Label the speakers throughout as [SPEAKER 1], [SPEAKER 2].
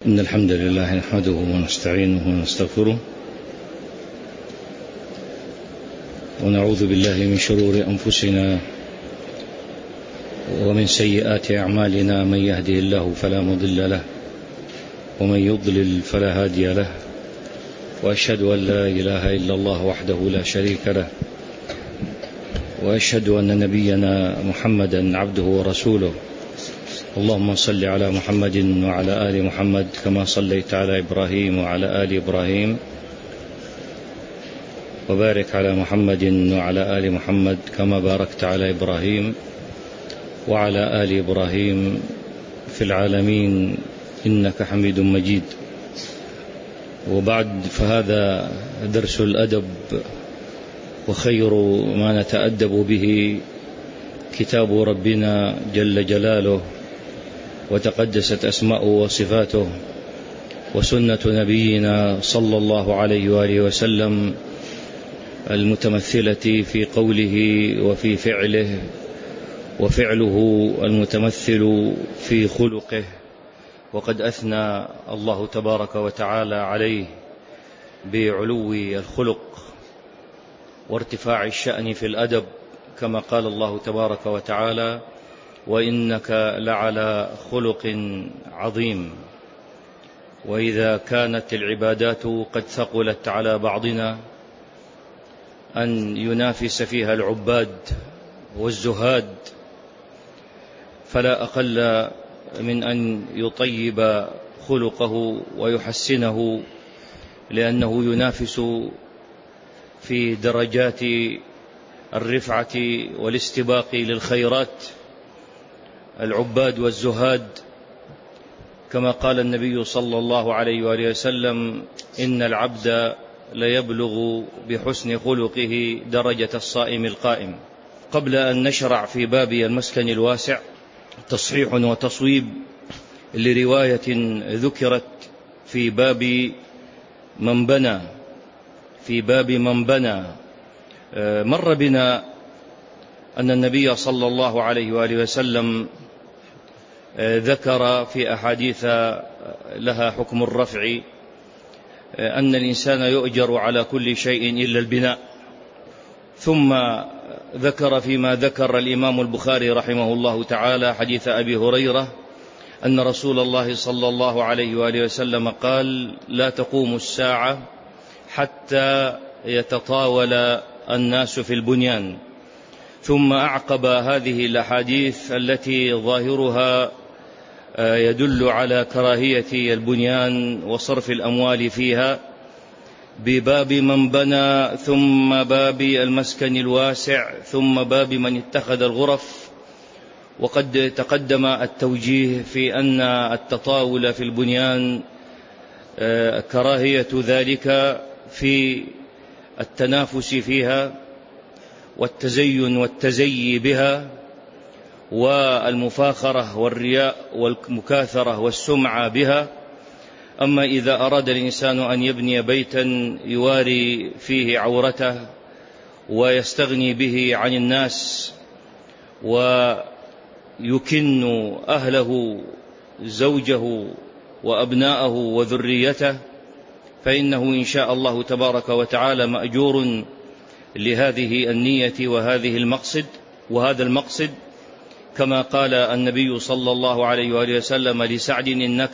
[SPEAKER 1] إن الحمد لله نحمده ونستعينه ونستغفره ونعوذ بالله من شرور أنفسنا ومن سيئات أعمالنا. من يهده الله فلا مضل له ومن يضلل فلا هادي له، وأشهد أن لا إله إلا الله وحده لا شريك له، وأشهد أن نبينا محمدا عبده ورسوله. اللهم صل على محمد وعلى آل محمد كما صليت على إبراهيم وعلى آل إبراهيم، وبارك على محمد وعلى آل محمد كما باركت على إبراهيم وعلى آل إبراهيم في العالمين إنك حميد مجيد. وبعد، فهذا درس الأدب، وخير ما نتأدب به كتاب ربنا جل جلاله وتقدست أسماؤه وصفاته، وسنة نبينا صلى الله عليه وآله وسلم المتمثلة في قوله وفي فعله، وفعله المتمثل في خلقه. وقد أثنى الله تبارك وتعالى عليه بعلو الخلق وارتفاع الشأن في الأدب، كما قال الله تبارك وتعالى: وإنك لعلى خلق عظيم. وإذا كانت العبادات قد ثقلت على بعضنا أن ينافس فيها العباد والزهاد، فلا أقل من أن يطيب خلقه ويحسنه، لأنه ينافس في درجات الرفعة والاستباق للخيرات العباد والزهاد، كما قال النبي صلى الله عليه وآله وسلم: إن العبد ليبلغ بحسن خلقه درجة الصائم القائم. قبل أن نشرع في باب المسكن الواسع، تصحيح وتصويب لرواية ذكرت في باب من بنى. مر بنا أن النبي صلى الله عليه وآله وسلم ذكر في أحاديث لها حكم الرفع أن الإنسان يؤجر على كل شيء إلا البناء. ثم ذكر فيما ذكر الإمام البخاري رحمه الله تعالى حديث أبي هريرة أن رسول الله صلى الله عليه وآله وسلم قال: لا تقوم الساعة حتى يتطاول الناس في البنيان. ثم أعقب هذه الأحاديث التي ظاهرها يدل على كراهية البنيان وصرف الأموال فيها بباب من بنى، ثم باب المسكن الواسع، ثم باب من اتخذ الغرف. وقد تقدم التوجيه في أن التطاول في البنيان كراهية ذلك في التنافس فيها والتزين والتزيي بها والمفاخرة والرياء والمكاثرة والسمعة بها. أما إذا أراد الإنسان أن يبني بيتا يواري فيه عورته ويستغني به عن الناس ويكن أهله زوجه وأبناءه وذريته، فإنه إن شاء الله تبارك وتعالى مأجور لهذه النية وهذا المقصد، كما قال النبي صلى الله عليه وآله وسلم لسعد: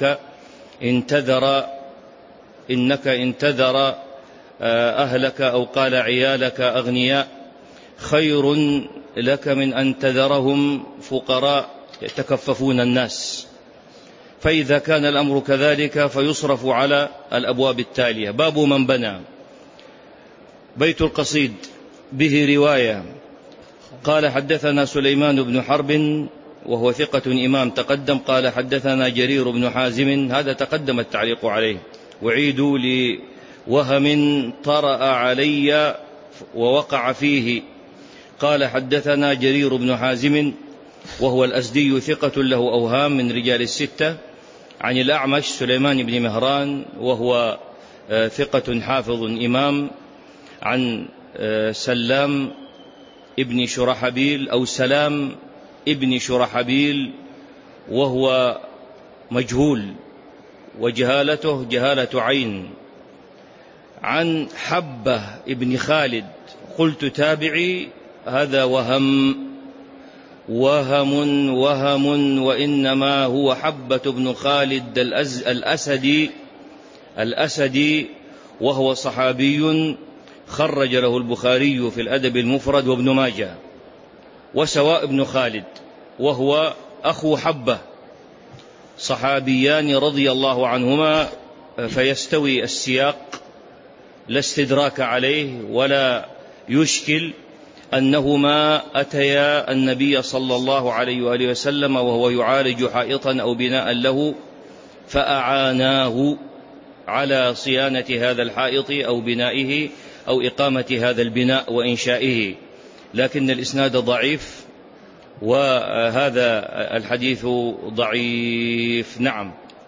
[SPEAKER 1] إنك انتذر أهلك، أو قال عيالك، أغنياء خير لك من أن تذرهم فقراء يتكففون الناس. فإذا كان الأمر كذلك فيصرف على الأبواب التالية: باب من بنى. بيت القصيد به رواية. قال: حدثنا سليمان بن حرب وهو ثقة إمام تقدم. قال: حدثنا جرير بن حازم، هذا تقدم التعليق عليه، وعيدوا لوهم طرأ علي ووقع فيه. قال: حدثنا جرير بن حازم وهو الأزدي ثقة له أوهام من رجال الستة، عن الأعمش سليمان بن مهران وهو ثقة حافظ إمام، عن سلام ابن شرحبيل أو سلام ابن شرحبيل وهو مجهول، وجهالته جهالة عين. عن حبة ابن خالد قلت تابعي، هذا وهم وإنما هو حبة بن خالد الأسدي وهو صحابي خرج له البخاري في الأدب المفرد وابن ماجه. وسواء ابن خالد وهو أخو حبة صحابيان رضي الله عنهما، فيستوي السياق، لا استدراك عليه ولا يشكل أنهما أتيا النبي صلى الله عليه وآله وسلم وهو يعالج حائطا أو بناء له، فأعاناه على صيانة هذا الحائط أو بنائه أو إقامة هذا البناء وإنشائه، لكن الإسناد ضعيف وهذا الحديث ضعيف. نعم.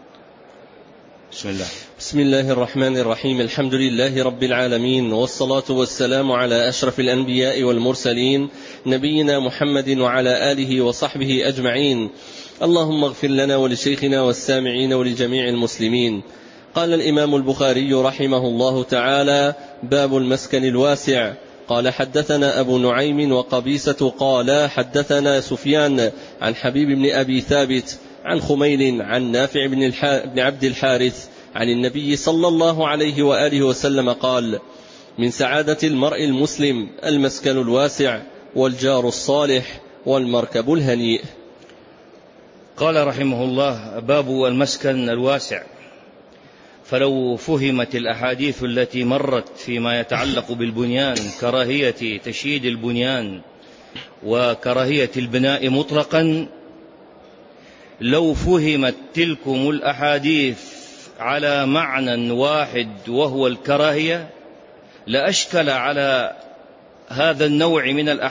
[SPEAKER 2] بسم الله الرحمن الرحيم. الحمد لله رب العالمين، والصلاة والسلام على أشرف الأنبياء والمرسلين، نبينا محمد وعلى آله وصحبه أجمعين. اللهم اغفر لنا ولشيخنا والسامعين ولجميع المسلمين. قال الإمام البخاري رحمه الله تعالى: باب المسكن الواسع. قال: حدثنا أبو نعيم وقبيسة قال: حدثنا سفيان عن حبيب بن أبي ثابت عن خميل عن نافع بن عبد الحارث عن النبي صلى الله عليه وآله وسلم قال: من سعادة المرء المسلم المسكن الواسع والجار الصالح والمركب الهنيء.
[SPEAKER 1] قال رحمه الله: باب المسكن الواسع. فلو فهمت الأحاديث التي مرت فيما يتعلق بالبنيان، كراهية تشييد البنيان وكراهية البناء مطلقا، لو فهمت تلكم الأحاديث على معنى واحد وهو الكراهية، لأشكل على هذا النوع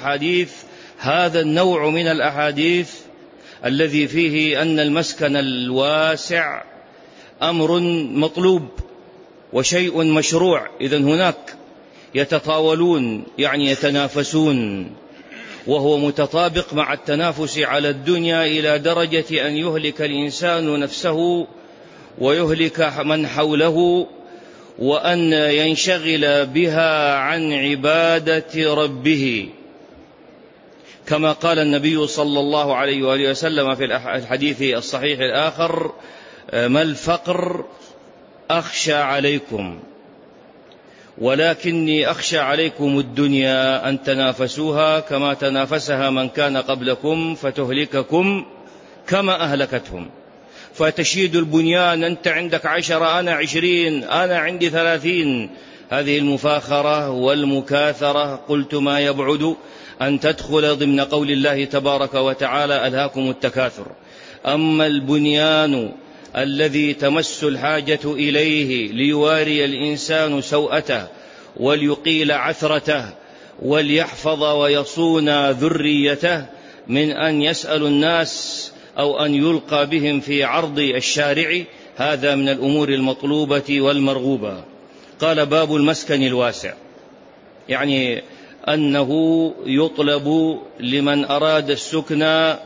[SPEAKER 1] من الأحاديث الذي فيه أن المسكن الواسع أمر مطلوب وشيء مشروع. إذن هناك يتطاولون، يعني يتنافسون، وهو متطابق مع التنافس على الدنيا إلى درجة أن يهلك الإنسان نفسه ويهلك من حوله، وأن ينشغل بها عن عبادة ربه، كما قال النبي صلى الله عليه وآله وسلم في الحديث الصحيح الآخر: ما الفقر أخشى عليكم، ولكني أخشى عليكم الدنيا أن تنافسوها كما تنافسها من كان قبلكم فتهلككم كما أهلكتهم. فتشيد البنيان، أنت عندك 10، أنا 20، أنا عندي 30، هذه المفاخرة والمكاثرة قلت ما يبعد أن تدخل ضمن قول الله تبارك وتعالى: ألهاكم التكاثر. أما البنيان الذي تمس الحاجة إليه ليواري الإنسان سوءته وليقيل عثرته وليحفظ ويصون ذريته من أن يسأل الناس أو أن يلقى بهم في عرض الشارع، هذا من الأمور المطلوبة والمرغوبة. قال: باب المسكن الواسع، يعني أنه يطلب لمن أراد السكن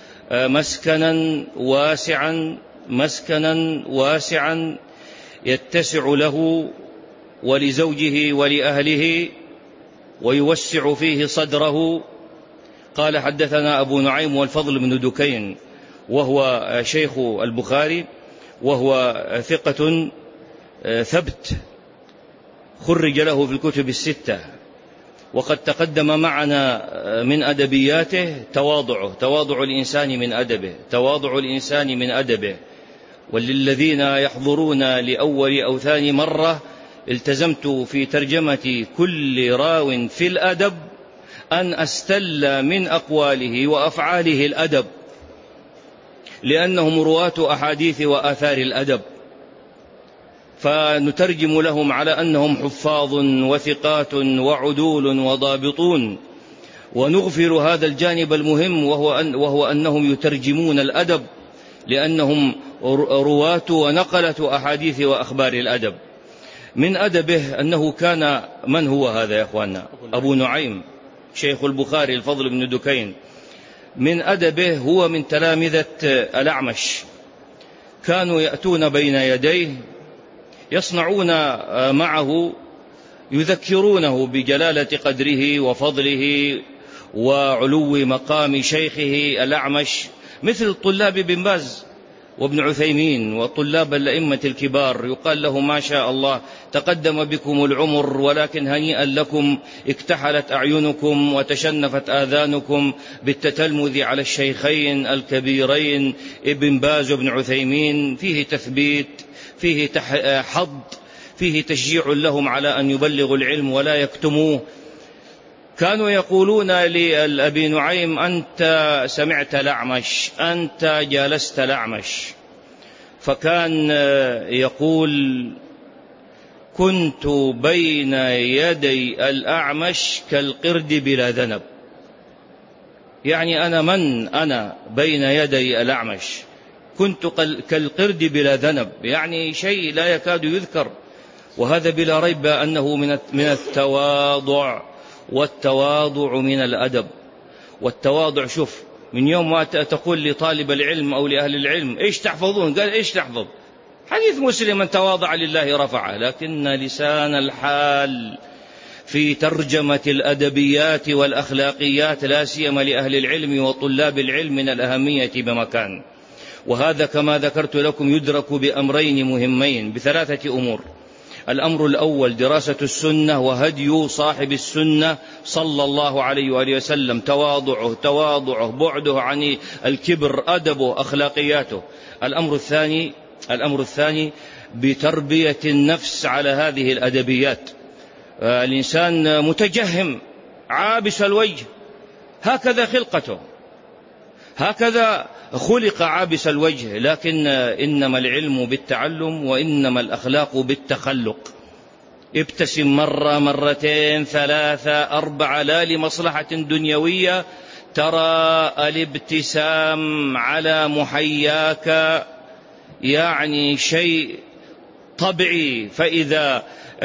[SPEAKER 1] مسكنا واسعا يتسع له ولزوجه ولأهله ويوسع فيه صدره. قال: حدثنا أبو نعيم والفضل بن دكين وهو شيخ البخاري، وهو ثقة ثبت خرج له في الكتب الستة، وقد تقدم معنا من أدبياته تواضع الإنسان من أدبه. وللذين يحضرون لأول أو ثاني مرة، التزمت في ترجمة كل راو في الأدب أن أستل من أقواله وأفعاله الأدب، لأنهم رواة أحاديث وآثار الأدب، فنترجم لهم على أنهم حفاظ وثقات وعدول وضابطون، ونغفر هذا الجانب المهم وهو أنهم يترجمون الأدب، لأنهم رواة ونقلة أحاديث وأخبار الأدب. من أدبه أنه كان، من هو هذا يا أخوانا؟ أبو نعيم شيخ البخاري الفضل بن دكين. من أدبه هو من تلامذة الأعمش، كانوا يأتون بين يديه يصنعون معه، يذكرونه بجلالة قدره وفضله وعلو مقام شيخه الأعمش، مثل طلاب بن باز وابن عثيمين وطلاب الأئمة الكبار، يقال له ما شاء الله تقدم بكم العمر، ولكن هنيئا لكم اكتحلت أعينكم وتشنفت آذانكم بالتتلمذ على الشيخين الكبيرين ابن باز وابن عثيمين. فيه تثبيت، فيه حض، فيه تشجيع لهم على أن يبلغوا العلم ولا يكتموه. كانوا يقولون لأبي نعيم: أنت سمعت الأعمش، أنت جالست الأعمش. فكان يقول: كنت بين يدي الأعمش كالقرد بلا ذنب. يعني أنا بين يدي الأعمش كنت كالقرد بلا ذنب، يعني شيء لا يكاد يذكر. وهذا بلا ريب أنه من التواضع، والتواضع من الأدب. والتواضع، شوف، من يوم ما تقول لطالب العلم أو لأهل العلم: إيش تحفظون؟ قال: إيش تحفظ؟ حديث مسلم: من تواضع لله رفعه. لكن لسان الحال في ترجمة الأدبيات والأخلاقيات لا سيما لأهل العلم وطلاب العلم من الأهمية بمكان. وهذا كما ذكرت لكم يدرك بأمرين مهمين، بثلاثة أمور. الأمر الأول دراسة السنة وهدي صاحب السنة صلى الله عليه وآله وسلم، تواضعه، بعده عن الكبر، أدبه، أخلاقياته. الأمر الثاني بتربية النفس على هذه الأدبيات. الإنسان متجهم عابس الوجه، هكذا خلقته، هكذا خلق عابس الوجه. لكن إنما العلم بالتعلم، وإنما الأخلاق بالتخلق. ابتسم مرة، مرتين، ثلاثة، أربعة، لا لمصلحة دنيوية، ترى الابتسام على محياك يعني شيء طبيعي. فإذا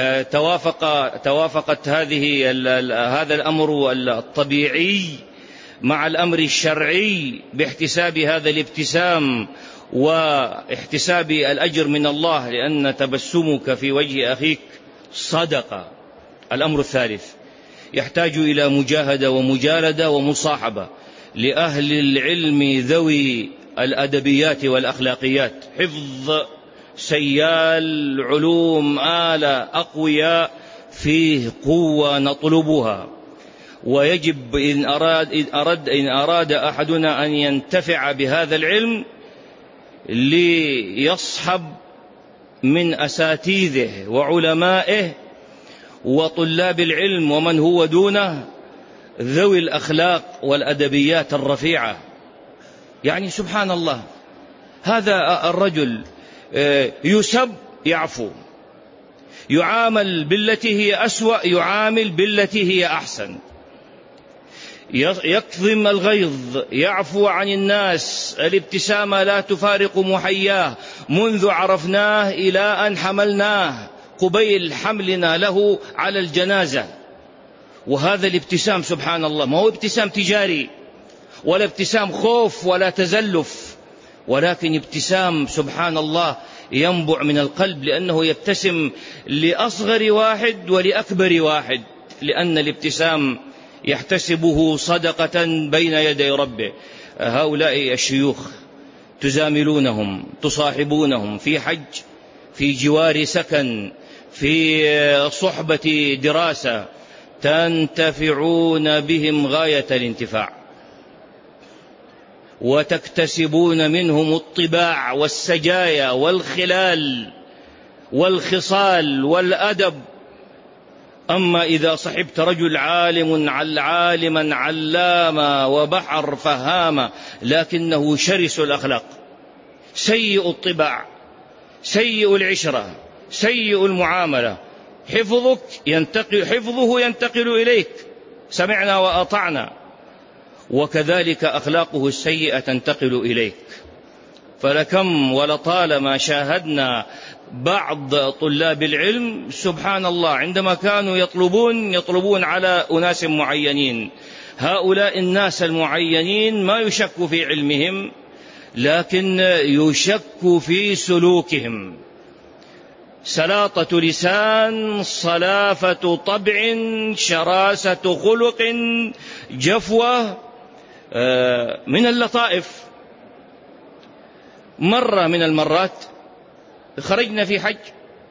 [SPEAKER 1] توافقت هذا الأمر الطبيعي مع الأمر الشرعي باحتساب هذا الابتسام واحتساب الأجر من الله، لأن تبسمك في وجه أخيك صدقة. الأمر الثالث يحتاج إلى مجاهدة ومجالدة ومصاحبة لأهل العلم ذوي الأدبيات والأخلاقيات، حفظ سيال علوم آلة أقوياء فيه قوة نطلبها. ويجب إن أراد أحدنا أن ينتفع بهذا العلم ليصحب من أساتذه وعلمائه وطلاب العلم ومن هو دونه ذوي الأخلاق والأدبيات الرفيعة. يعني سبحان الله، هذا الرجل يسب يعفو، يعامل بالتي هي أسوأ يعامل بالتي هي أحسن، يكظم الغيظ، يعفو عن الناس، الابتسامة لا تفارق محياه منذ عرفناه إلى أن حملناه قبيل حملنا له على الجنازة. وهذا الابتسام سبحان الله ما هو ابتسام تجاري ولا ابتسام خوف ولا تزلف، ولكن ابتسام سبحان الله ينبع من القلب، لأنه يبتسم لأصغر واحد ولأكبر واحد، لأن الابتسام يحتسبه صدقة بين يدي ربه. هؤلاء الشيوخ تزاملونهم، تصاحبونهم في حج، في جوار سكن، في صحبة دراسة، تنتفعون بهم غاية الانتفاع، وتكتسبون منهم الطباع والسجايا والخلال والخصال والأدب. أما إذا صحبت رجل عالما علاما وبحر فهاما لكنه شرس الأخلاق، سيء الطباع، سيء العشرة، سيء المعاملة، حفظه ينتقل إليك، سمعنا وأطعنا، وكذلك أخلاقه السيئة تنتقل إليك. فلكم ولطالما شاهدنا بعض طلاب العلم سبحان الله عندما كانوا يطلبون على أناس معينين، هؤلاء الناس المعينين ما يشك في علمهم، لكن يشك في سلوكهم. سلاطة لسان، صلافة طبع، شراسة خلق، جفوة من اللطائف. مرة من المرات خرجنا في حج،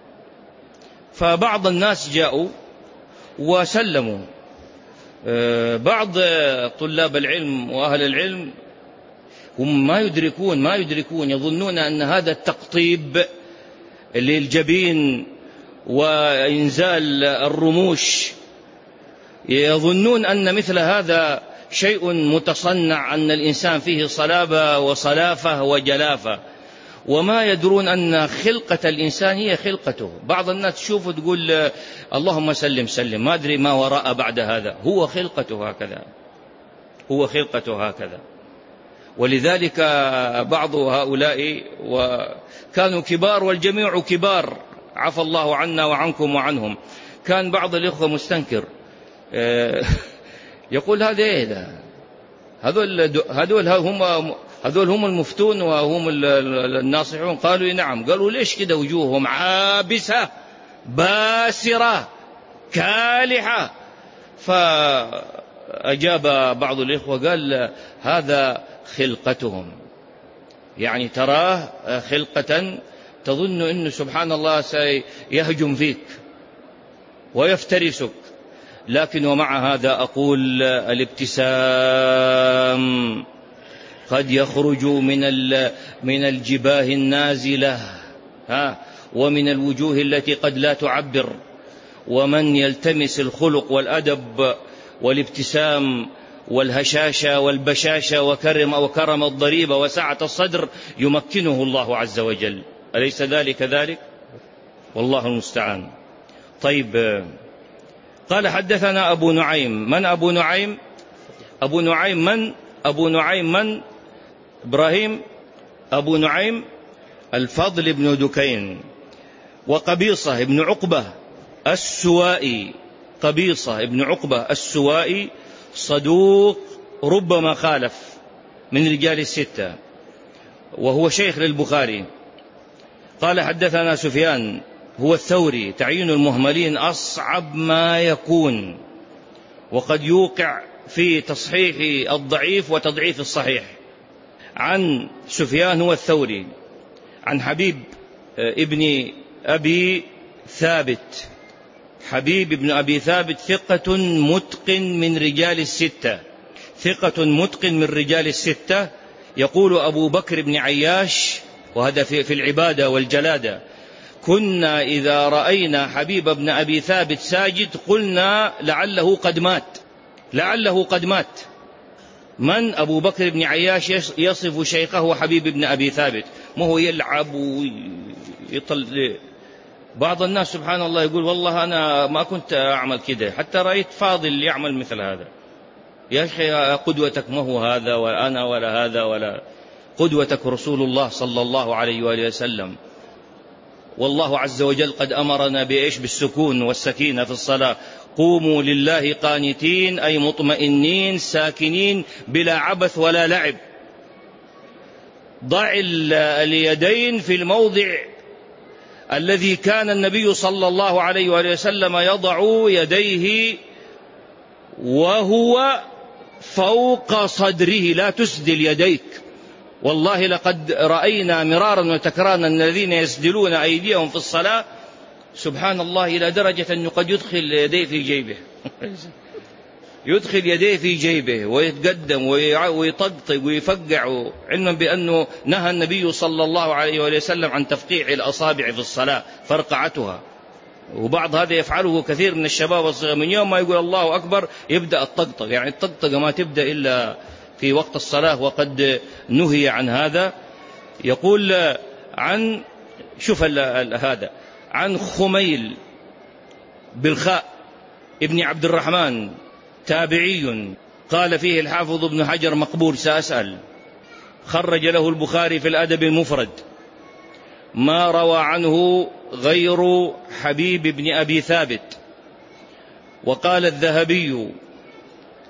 [SPEAKER 1] فبعض الناس جاءوا وسلموا. بعض طلاب العلم وأهل العلم هم ما يدركون يظنون أن هذا التقطيب للجبين وإنزال الرموش، يظنون أن مثل هذا شيء متصنع، أن الإنسان فيه صلابة وصلافة وجلافة، وما يدرون أن خلقة الإنسان هي خلقته. بعض الناس تشوفه تقول اللهم سلم سلم، ما أدري ما وراء بعد هذا. هو خلقته هكذا. ولذلك بعض هؤلاء وكانوا كبار والجميع كبار، عفى الله عنا وعنكم وعنهم، كان بعض الإخوة مستنكر يقول هذا إيه ده؟ هذول هم المفتون وهم الناصحون. قالوا نعم. قالوا ليش كده وجوههم عابسة باسرة كالحة؟ فأجاب بعض الإخوة قال هذا خلقتهم، يعني تراه خلقة تظن أنه سبحان الله سيهجم فيك ويفترسك، لكن ومع هذا أقول الابتسام قد يخرج من الجباه النازلة ومن الوجوه التي قد لا تعبر. ومن يلتمس الخلق والأدب والابتسام والهشاشة والبشاشة وكرم الضريبة وسعة الصدر يمكنه الله عز وجل. أليس ذلك؟ والله المستعان. طيب، قال حدثنا أبو نعيم. من أبو نعيم؟ أبو نعيم من؟ إبراهيم أبو نعيم الفضل بن دكين، وقبيصة بن عقبة السوائي. قبيصة بن عقبة السوائي صدوق ربما خالف، من رجال الستة، وهو شيخ للبخاري. قال حدثنا سفيان هو الثوري. تعيين المهملين أصعب ما يكون، وقد يوقع في تصحيح الضعيف وتضعيف الصحيح. عن سفيان هو الثوري عن حبيب ابن أبي ثابت. حبيب ابن أبي ثابت ثقة متقن من رجال الستة. يقول أبو بكر بن عياش، وهذا في العبادة والجلادة: كنا إذا رأينا حبيب بن أبي ثابت ساجد قلنا لعله قد مات. من؟ أبو بكر بن عياش يصف شيخه حبيب بن أبي ثابت، ما هو يلعب ويطل. بعض الناس سبحان الله يقول والله أنا ما كنت أعمل كده، حتى رأيت فاضل يعمل مثل هذا. يا أخي قدوتك ما هو هذا ولا أنا ولا هذا، ولا قدوتك رسول الله صلى الله عليه وآله وسلم. والله عز وجل قد أمرنا بالسكون والسكينة في الصلاة. قوموا لله قانتين، أي مطمئنين ساكنين بلا عبث ولا لعب. ضع اليدين في الموضع الذي كان النبي صلى الله عليه وآله وسلم يضع يديه وهو فوق صدره، لا تسدل يديك. والله لقد رأينا مرارا وتكرارا الذين يسدلون أيديهم في الصلاة سبحان الله إلى درجة أنه قد يدخل يديه في جيبه ويتقدم ويطقطق ويفقع، علما بأنه نهى النبي صلى الله عليه وسلم عن تفقيع الأصابع في الصلاة فرقعتها. وبعض هذا يفعله كثير من الشباب الصغير، من يوم ما يقول الله أكبر يبدأ الطقطق، يعني الطقطقة ما تبدأ إلا في وقت الصلاة، وقد نهي عن هذا. يقول عن هذا عن خميل بالخاء ابن عبد الرحمن تابعي، قال فيه الحافظ ابن حجر مقبول. سأسأل. خرج له البخاري في الأدب المفرد، ما روى عنه غير حبيب بن أبي ثابت. وقال الذهبي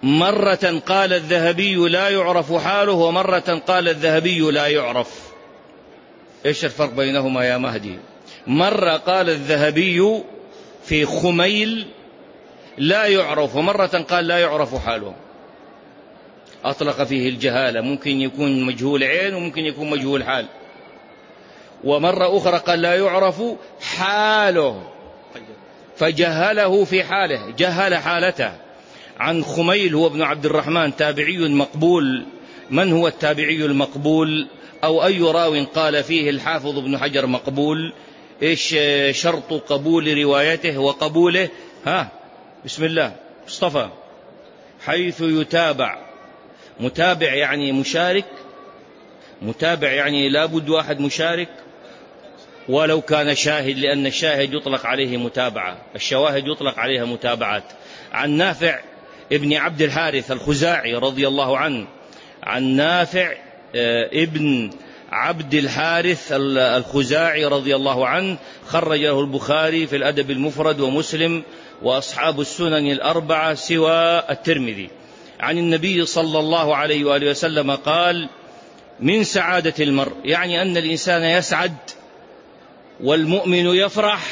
[SPEAKER 1] مرة قال الذهبي لا يعرف حاله، ومرة قال الذهبي لا يعرف. إيش الفرق بينهما يا مهدي؟ مرة قال الذهبي في خميل لا يعرف، ومرة قال لا يعرف حاله، أطلق فيه الجهالة، ممكن يكون مجهول عين وممكن يكون مجهول حال. ومرة أخرى قال لا يعرف حاله فجهله في حاله، جهل حالته. عن خميل هو ابن عبد الرحمن تابعي مقبول. من هو التابعي المقبول؟ أو أي راو قال فيه الحافظ ابن حجر مقبول؟ إيش شرط قبول روايته وقبوله؟ بسم الله مصطفى. حيث يتابع. متابع يعني مشارك، متابع يعني لابد واحد مشارك، ولو كان شاهد، لأن الشاهد يطلق عليه متابعة، الشواهد يطلق عليها متابعات. عن نافع ابن عبد الحارث الخزاعي رضي الله عنه، عن نافع ابن عبد الحارث الخزاعي رضي الله عنه، خرجه البخاري في الأدب المفرد ومسلم وأصحاب السنن الأربعة سوى الترمذي. عن النبي صلى الله عليه وآله وسلم قال: من سعادة المرء، يعني أن الإنسان يسعد والمؤمن يفرح،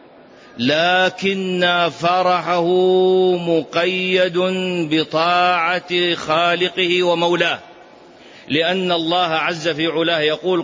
[SPEAKER 1] لكن فرحه مقيد بطاعة خالقه ومولاه، لأن الله عز في علاه يقول: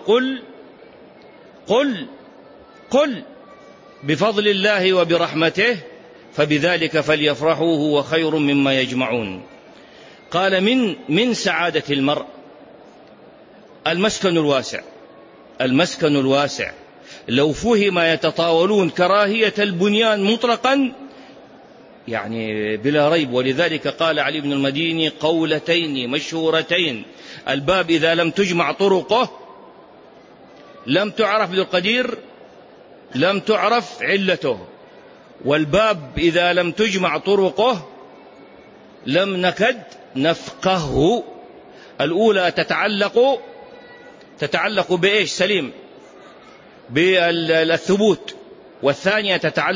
[SPEAKER 1] قل بفضل الله وبرحمته فبذلك فليفرحوا هو خير مما يجمعون. قال: من سعادة المرء المسكن الواسع. المسكن الواسع لو فهم يتطاولون كراهية البنيان مطلقا، يعني بلا ريب. ولذلك قال علي بن المديني قولتين مشهورتين: الباب إذا لم تجمع طرقه لم تعرف بالقدير لم تعرف علته، والباب إذا لم تجمع طرقه لم نكد نفقهه. الأولى تتعلق بإيش سليم؟ بالثبوت، والثانية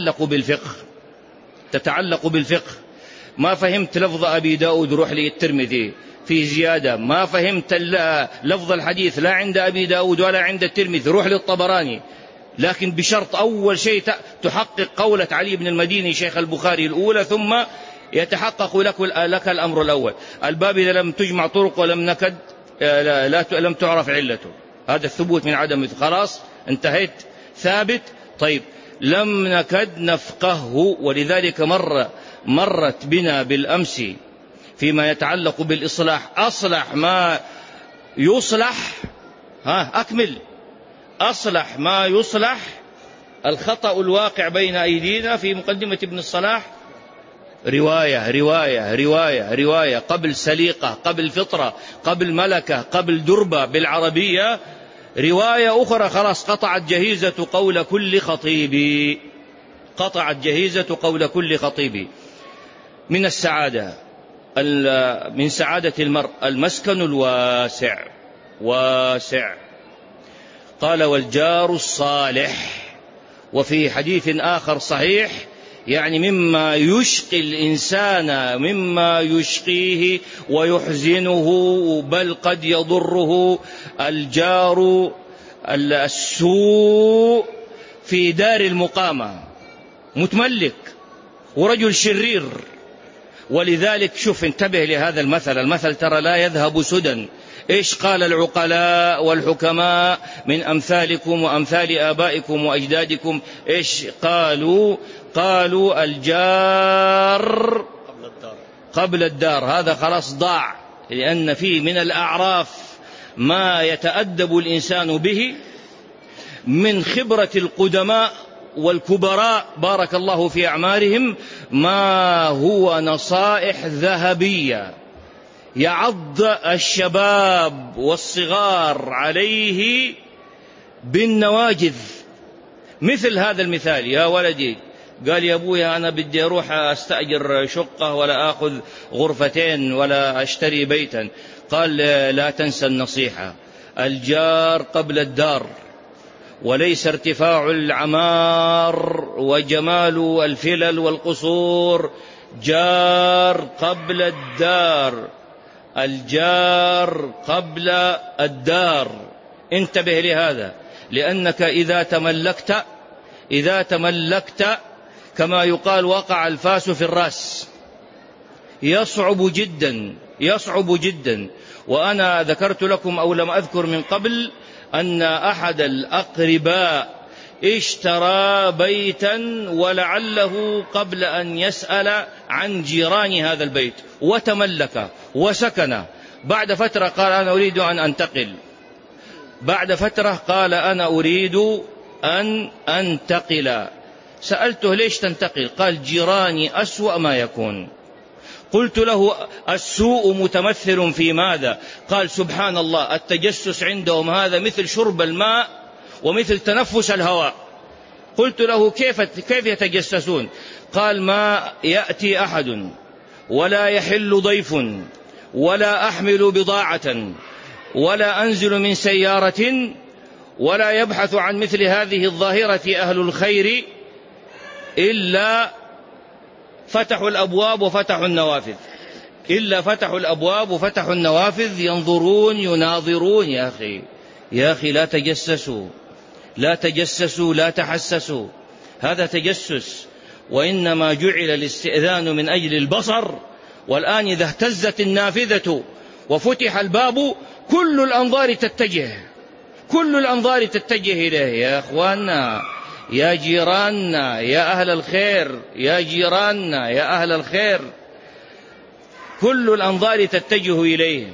[SPEAKER 1] تتعلق بالفقه. ما فهمت لفظ أبي داود روح لي الترمذي في زيادة، ما فهمت لفظ الحديث لا عند أبي داود ولا عند الترمذي روح للطبراني، لكن بشرط أول شيء تحقق قولة علي بن المديني شيخ البخاري الأولى، ثم يتحقق لك الأمر الأول. الباب إذا لم تجمع طرق ولم نكد لم تعرف علته، هذا الثبوت من عدم، خلاص انتهيت ثابت. طيب، لم نكد نفقهه. ولذلك مرت بنا بالأمس فيما يتعلق بالإصلاح، أصلح ما يصلح، أكمل، أصلح ما يصلح الخطأ الواقع بين أيدينا في مقدمة ابن الصلاح رواية رواية رواية رواية، قبل سليقة، قبل فطرة، قبل ملكة، قبل دربة بالعربية، رواية أخرى خلاص قطعت جهيزة قول كل خطيب، قطعت جهيزة قول كل خطيب. من السعادة، من سعادة المرء المسكن الواسع، واسع. قال: والجار الصالح. وفي حديث آخر صحيح يعني مما يشقي الإنسان، مما يشقيه ويحزنه بل قد يضره الجار السوء في دار المقامة، متملك ورجل شرير. ولذلك شوف، انتبه لهذا المثل ترى لا يذهب سدى. إيش قال العقلاء والحكماء من أمثالكم وأمثال آبائكم وأجدادكم؟ إيش قالوا الجار قبل الدار. هذا خلاص ضاع، لأن فيه من الأعراف ما يتأدب الإنسان به من خبرة القدماء والكبراء بارك الله في أعمارهم، ما هو نصائح ذهبية يعض الشباب والصغار عليه بالنواجذ. مثل هذا المثال: يا ولدي، قال: يا أبويا أنا بدي أروح أستأجر شقة ولا أخذ غرفتين ولا أشتري بيتا. قال: لا تنسى النصيحة، الجار قبل الدار، وليس ارتفاع العمار وجمال الفلل والقصور جار قبل الدار، الجار قبل الدار. انتبه لهذا، لأنك إذا تملكت كما يقال وقع الفاس في الرأس. يصعب جدا. وأنا ذكرت لكم أو لم أذكر من قبل أن أحد الأقرباء اشترى بيتا ولعله قبل أن يسأل عن جيران هذا البيت وتملك وسكن. بعد فترة قال أنا أريد أن أنتقل. سألته ليش تنتقل؟ قال جيراني أسوأ ما يكون. قلت له السوء متمثل في ماذا؟ قال سبحان الله، التجسس عندهم هذا مثل شرب الماء ومثل تنفس الهواء. قلت له كيف يتجسسون؟ قال ما يأتي أحد ولا يحل ضيف ولا أحمل بضاعة ولا أنزل من سيارة ولا يبحث عن مثل هذه الظاهرة أهل الخير إلا فتحوا الأبواب وفتحوا النوافذ ينظرون يناظرون. يا أخي لا تجسسوا لا تحسسوا، هذا تجسس، وإنما جعل الاستئذان من أجل البصر. والآن إذا اهتزت النافذة وفتح الباب كل الأنظار تتجه إليه. يا أخواننا، يا جيراننا، يا أهل الخير، يا جيراننا يا أهل الخير، كل الأنظار تتجه إليه.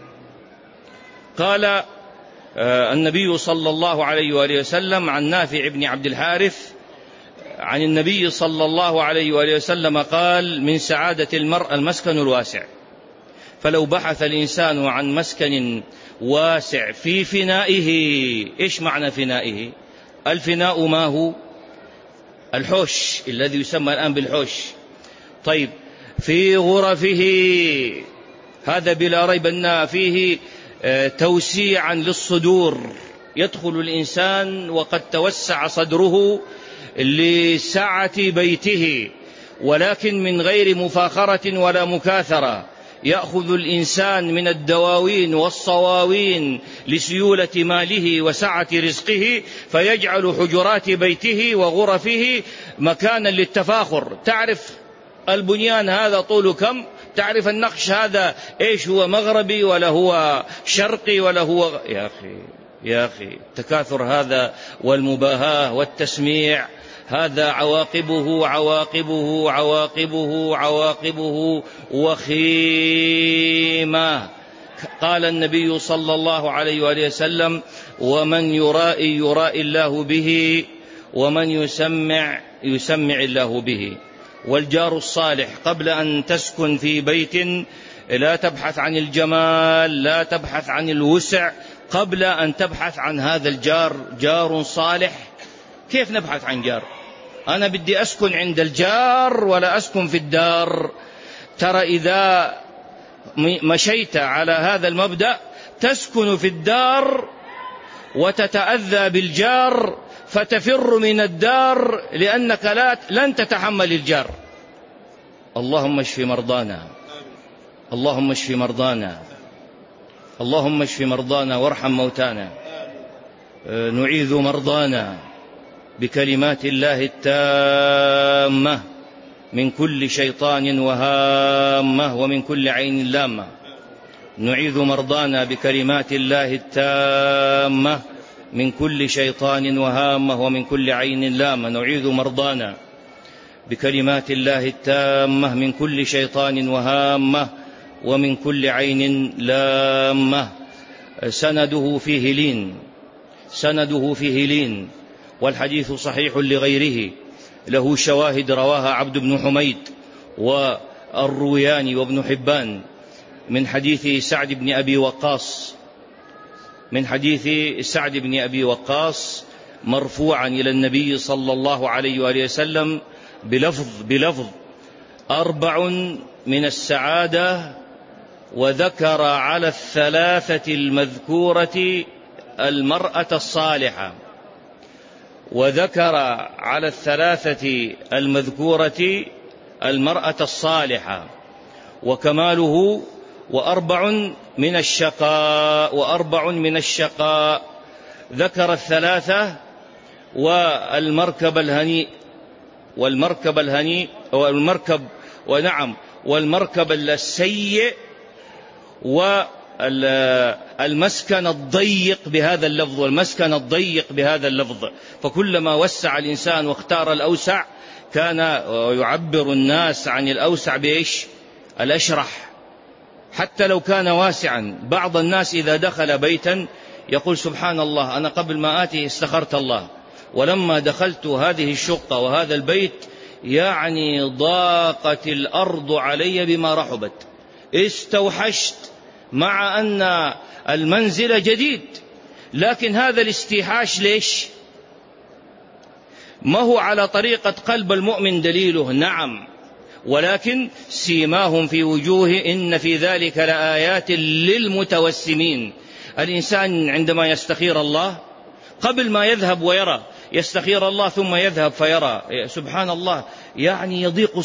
[SPEAKER 1] قال النبي صلى الله عليه وآله وسلم عن نافع بن عبد الحارث عن النبي صلى الله عليه وآله وسلم قال من سعادة المرء المسكن الواسع. فلو بحث الإنسان عن مسكن واسع في فنائه. إيش معنى فنائه؟ الفناء ما هو؟ الحوش الذي يسمى الآن بالحوش. طيب في غرفه، هذا بلا ريب أن فيه توسيعا للصدور. يدخل الإنسان وقد توسع صدره لسعة بيته، ولكن من غير مفاخرة ولا مكاثرة. يأخذ الإنسان من الدواوين والصواوين لسيولة ماله وسعة رزقه، فيجعل حجرات بيته وغرفه مكانا للتفاخر. تعرف البنيان هذا طوله كم؟ تعرف النقش هذا إيش هو؟ مغربي ولا هو شرقي ولا هو؟ يا أخي التكاثر هذا والمباهاة والتسميع هذا عواقبه وخيمة. قال النبي صلى الله عليه وآله وسلم ومن يرائي الله به ومن يسمع الله به. والجار الصالح قبل أن تسكن في بيت لا تبحث عن الجمال، لا تبحث عن الوسع، قبل أن تبحث عن هذا الجار جار صالح. كيف نبحث عن جار؟ أنا بدي أسكن عند الجار ولا أسكن في الدار. ترى إذا مشيت على هذا المبدأ تسكن في الدار وتتأذى بالجار، فتفر من الدار لأنك لن تتحمل الجار. اللهم اشف مرضانا، اللهم اشف مرضانا، اللهم اشف مرضانا وارحم موتانا. نعيذ مرضانا بكلمات الله التامة من كل شيطان وهامة ومن كل عين لامة. نعيذ مرضانا بكلمات الله التامة من كل شيطان وهامة ومن كل عين لامة. نعيذ مرضانا بكلمات الله التامة من كل شيطان وهامة ومن كل عين لامة. سنده فيه لين، والحديث صحيح لغيره، له شواهد رواها عبد بن حميد والروياني وابن حبان من حديث سعد بن أبي وقاص مرفوعا إلى النبي صلى الله عليه وآله وسلم بلفظ 4 من السعادة، وذكر على 3 المذكورة المرأة الصالحة، وذكر على 3 المذكورة المرأة الصالحة، وكماله وأربع من الشقاء. ذكر الثلاثة والمركب والمركب السيء والمسكن الضيق بهذا اللفظ، فكلما وسع الإنسان واختار الأوسع كان يعبر الناس عن الأوسع بإيش؟ الأشرح. حتى لو كان واسعا، بعض الناس إذا دخل بيتا يقول سبحان الله، أنا قبل ما آتي استخرت الله، ولما دخلت هذه الشقة وهذا البيت يعني ضاقت الأرض علي بما رحبت، استوحشت، مع أن المنزل جديد، لكن هذا الاستيحاش ليش؟ ما هو على طريقة قلب المؤمن دليله، نعم، ولكن سيماهم في وجوه إن في ذلك لآيات للمتوسمين. الإنسان عندما يستخير الله قبل ما يذهب ويرى، يستخير الله ثم يذهب فيرى، سبحان الله، يعني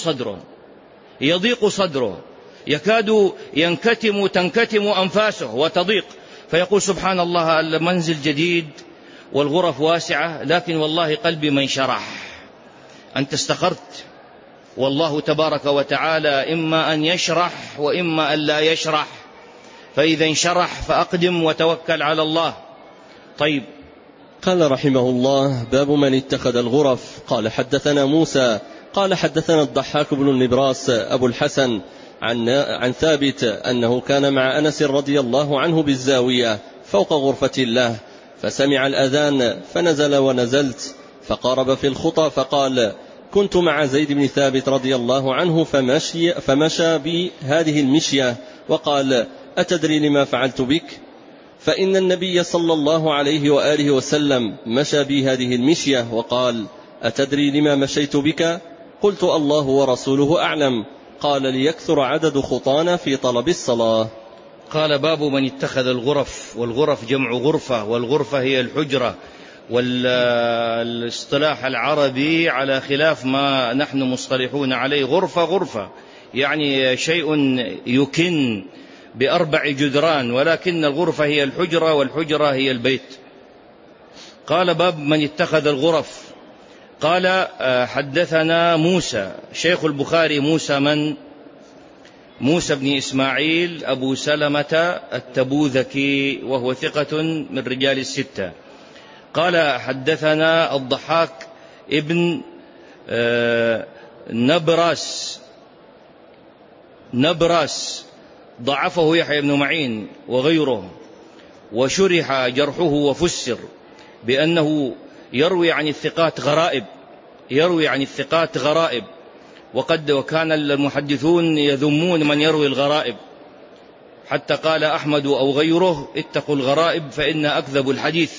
[SPEAKER 1] يضيق صدره، يكاد تنكتم أنفاسه وتضيق، فيقول سبحان الله، المنزل جديد والغرف واسعة، لكن والله قلبي ما انشرح. أنت استخرت، والله تبارك وتعالى إما أن يشرح وإما أن لا يشرح، فإذا انشرح فأقدم وتوكل على الله. طيب،
[SPEAKER 2] قال رحمه الله: باب من اتخذ الغرف. قال حدثنا موسى قال حدثنا الضحاك بن النبراس أبو الحسن عن ثابت أنه كان مع أنس رضي الله عنه بالزاوية فوق غرفة الله، فسمع الأذان فنزل ونزلت، فقارب في الخطى فقال: كنت مع زيد بن ثابت رضي الله عنه فمشى بي هذه المشية، وقال: أتدري لما فعلت بك؟ فإن النبي صلى الله عليه وآله وسلم مشى بي هذه المشية، وقال: أتدري لما مشيت بك؟ قلت: الله ورسوله أعلم. قال: ليكثر عدد خطانا في طلب الصلاة.
[SPEAKER 1] قال: باب من اتخذ الغرف، والغرف جمع غرفة، والغرفة هي الحجرة، والاصطلاح العربي على خلاف ما نحن مصطلحون عليه، غرفة يعني شيء يكن ب4 جدران، ولكن الغرفة هي الحجرة، والحجرة هي البيت. قال: باب من اتخذ الغرف. قال: حدثنا موسى، شيخ البخاري موسى بن إسماعيل أبو سلمة التبوذكي، وهو ثقة من رجال الستة. قال: حدثنا الضحاك ابن نبراس ضعفه يحيى بن معين وغيره، وشرح جرحه وفسر بأنه يروي عن الثقات غرائب، وكان المحدثون يذمون من يروي الغرائب، حتى قال أحمد أو غيره: اتقوا الغرائب فإن أكذب الحديث.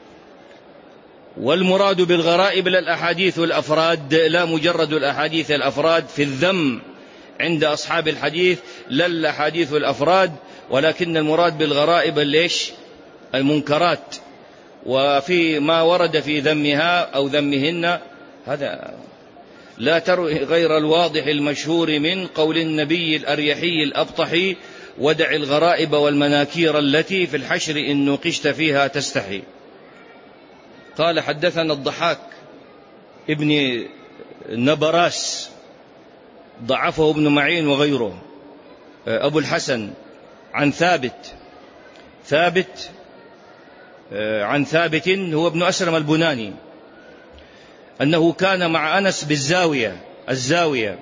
[SPEAKER 1] والمراد بالغرائب لا الأحاديث الأفراد، لا مجرد الأحاديث الأفراد في الذم عند أصحاب الحديث، لا الأحاديث الأفراد، ولكن المراد بالغرائب المنكرات، وفي ما ورد في ذمها أو ذمهن، هذا لا تروي غير الواضح المشهور من قول النبي الأريحي الأبطحي: ودع الغرائب والمناكير التي في الحشر إن نقشت فيها تستحي. قال: حدثنا الضحاك ابن نبراس ضعفه ابن معين وغيره، أبو الحسن عن ثابت هو ابن أسلم البناني، أنه كان مع أنس الزاوية،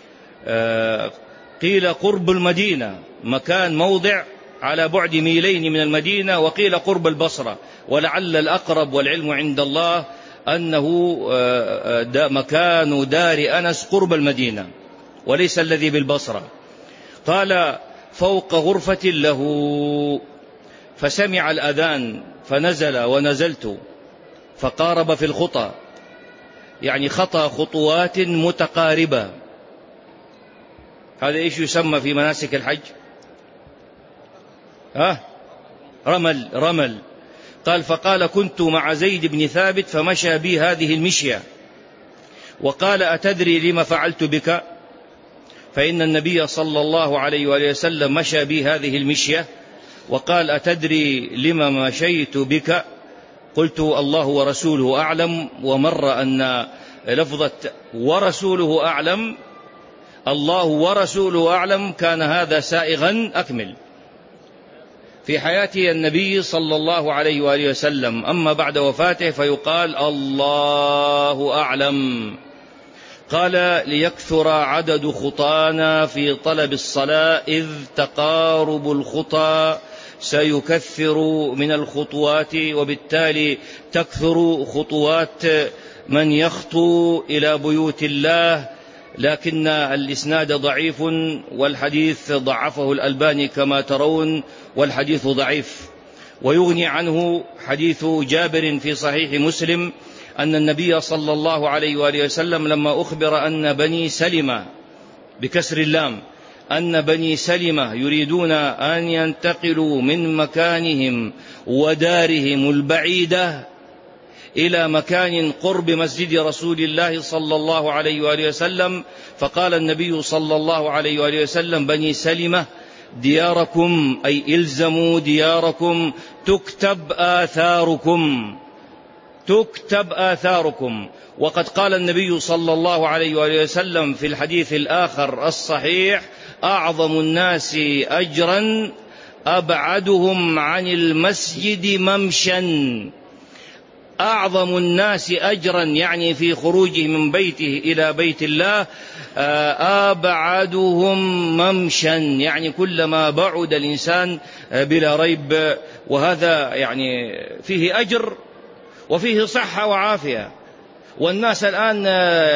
[SPEAKER 1] قيل قرب المدينة، موضع على بعد 2 ميل من المدينة، وقيل قرب البصرة، ولعل الأقرب والعلم عند الله أنه مكان دار أنس قرب المدينة وليس الذي بالبصرة. قال: فوق غرفة له، فسمع الأذان فنزل ونزلت، فقارب في الخطى، يعني خطى خطوات متقاربة. هذا إيش يسمى في مناسك الحج؟ رمل. قال: فقال: كنت مع زيد بن ثابت فمشى بي هذه المشية، وقال: أتدري لما فعلت بك؟ فإن النبي صلى الله عليه وآله وسلم مشى بي هذه المشية وقال: أتدري لما مشيت بك؟ قلت: الله ورسوله أعلم. ومر أن لفظة ورسوله أعلم، الله ورسوله أعلم، كان هذا سائغا أكمل في حياة النبي صلى الله عليه وآله وسلم. أما بعد وفاته فيقال الله أعلم. قال: ليكثر عدد خطانا في طلب الصلاة، إذ تقارب الخطى سيكثر من الخطوات، وبالتالي تكثر خطوات من يخطو إلى بيوت الله. لكن الإسناد ضعيف، والحديث ضعفه الألباني كما ترون، والحديث ضعيف. ويغني عنه حديث جابر في صحيح مسلم أن النبي صلى الله عليه وآله وسلم لما أخبر أن بني سلمة بكسر اللام أن بني سلمة يريدون أن ينتقلوا من مكانهم ودارهم البعيدة إلى مكان قرب مسجد رسول الله صلى الله عليه وآله وسلم، فقال النبي صلى الله عليه وآله وسلم: بني سلمة دياركم، أي إلزموا دياركم، تكتب آثاركم، تكتب آثاركم. وقد قال النبي صلى الله عليه وآله وسلم في الحديث الآخر الصحيح: أعظم الناس أجرا أبعدهم عن المسجد ممشا. أعظم الناس أجرا يعني في خروجه من بيته إلى بيت الله، أبعدهم ممشا يعني كلما بعد الإنسان بلا ريب. وهذا يعني فيه أجر وفيه صحة وعافية. والناس الآن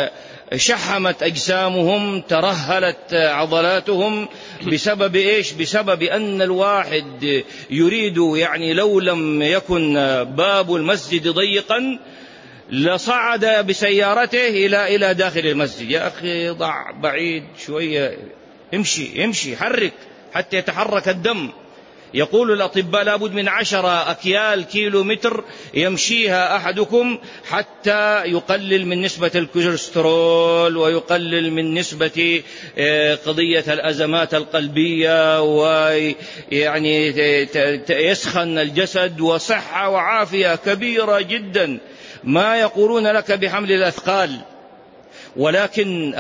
[SPEAKER 1] شحمت أجسامهم، ترهلت عضلاتهم بسبب إيش؟ بسبب أن الواحد يريد، يعني لو لم يكن باب المسجد ضيقا لصعد بسيارته إلى داخل المسجد. يا أخي ضع بعيد شوية، امشي حرك حتى يتحرك الدم. يقول الأطباء لابد من 10 أكيال كيلومتر يمشيها أحدكم حتى يقلل من نسبة الكوليسترول، ويقلل من نسبة قضية الأزمات القلبية، ويعني يسخن الجسد، وصحة وعافية كبيرة جدا. ما يقولون لك بحمل الأثقال، ولكن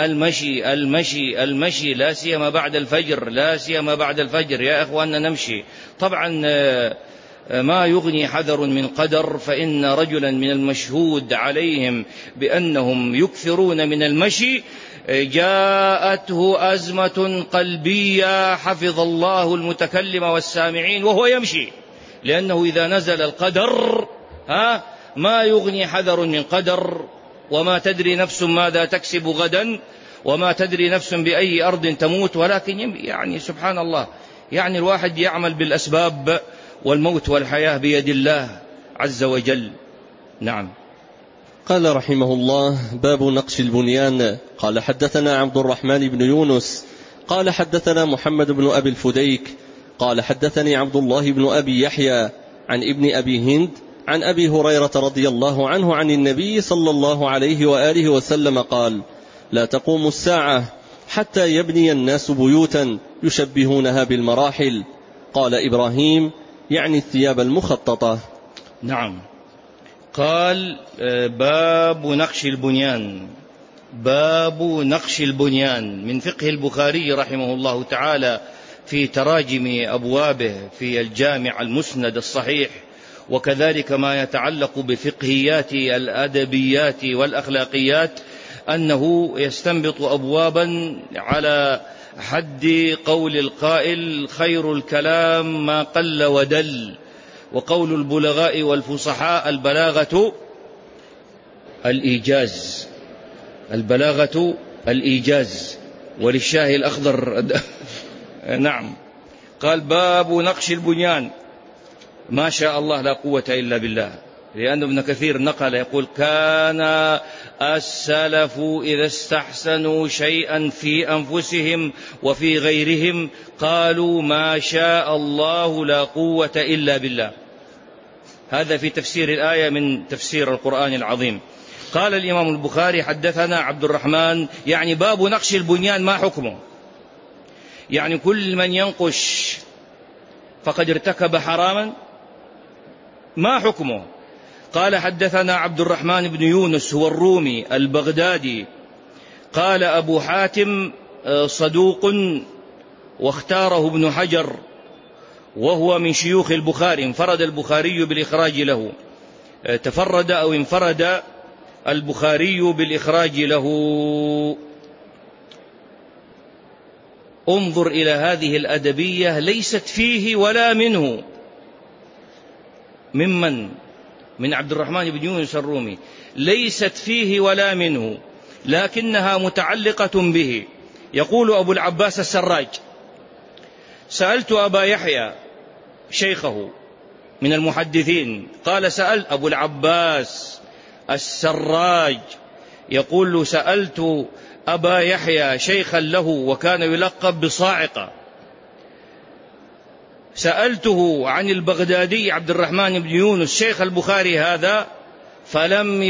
[SPEAKER 1] المشي لا سيما بعد الفجر، لا سيما بعد الفجر يا إخواننا نمشي. طبعا ما يغني حذر من قدر، فإن رجلا من المشهود عليهم بأنهم يكثرون من المشي جاءته أزمة قلبية، حفظ الله المتكلم والسامعين وهو يمشي، لأنه إذا نزل القدر ما يغني حذر من قدر. وما تدري نفس ماذا تكسب غدا، وما تدري نفس بأي أرض تموت. ولكن يعني سبحان الله، يعني الواحد يعمل بالأسباب، والموت والحياة بيد الله عز وجل. نعم.
[SPEAKER 2] قال رحمه الله: باب نقش البنيان. قال: حدثنا عبد الرحمن بن يونس قال: حدثنا محمد بن أبي الفديك قال: حدثني عبد الله بن أبي يحيى عن ابن أبي هند عن أبي هريرة رضي الله عنه عن النبي صلى الله عليه وآله وسلم قال: لا تقوم الساعة حتى يبني الناس بيوتا يشبهونها بالمراحل. قال إبراهيم: يعني الثياب المخططة.
[SPEAKER 1] نعم. قال: باب نقش البنيان. باب نقش البنيان من فقه البخاري رحمه الله تعالى في تراجم أبوابه في الجامع المسند الصحيح، وكذلك ما يتعلق بفقهيات الأدبيات والأخلاقيات، أنه يستنبط أبوابا على حد قول القائل: خير الكلام ما قل ودل. وقول البلغاء والفصحاء: البلاغة الإيجاز، البلاغة الإيجاز. وللشاه الأخضر نعم. قال: باب نقش البنيان. ما شاء الله لا قوة إلا بالله، لأن ابن كثير نقل يقول: كان السلف إذا استحسنوا شيئا في أنفسهم وفي غيرهم قالوا: ما شاء الله لا قوة إلا بالله. هذا في تفسير الآية من تفسير القرآن العظيم. قال الإمام البخاري: حدثنا عبد الرحمن، يعني باب نقش البنيان ما حكمه؟ يعني كل من ينقش فقد ارتكب حراما؟ ما حكمه؟ قال حدثنا عبد الرحمن بن يونس هو الرومي البغدادي قال أبو حاتم صدوق واختاره ابن حجر وهو من شيوخ البخاري، انفرد البخاري بالإخراج له، تفرد أو انفرد البخاري بالإخراج له. انظر إلى هذه الأدبية، ليست فيه ولا منه. من عبد الرحمن بن يونس الرومي، ليست فيه ولا منه، لكنها متعلقة به. يقول أبو العباس السراج: سألت أبا يحيى شيخه من المحدثين، قال سأل أبو العباس السراج يقول له: سألت أبا يحيى شيخا له وكان يلقب بصاعقة، سألته عن البغدادي عبد الرحمن بن يونس شيخ البخاري هذا فلم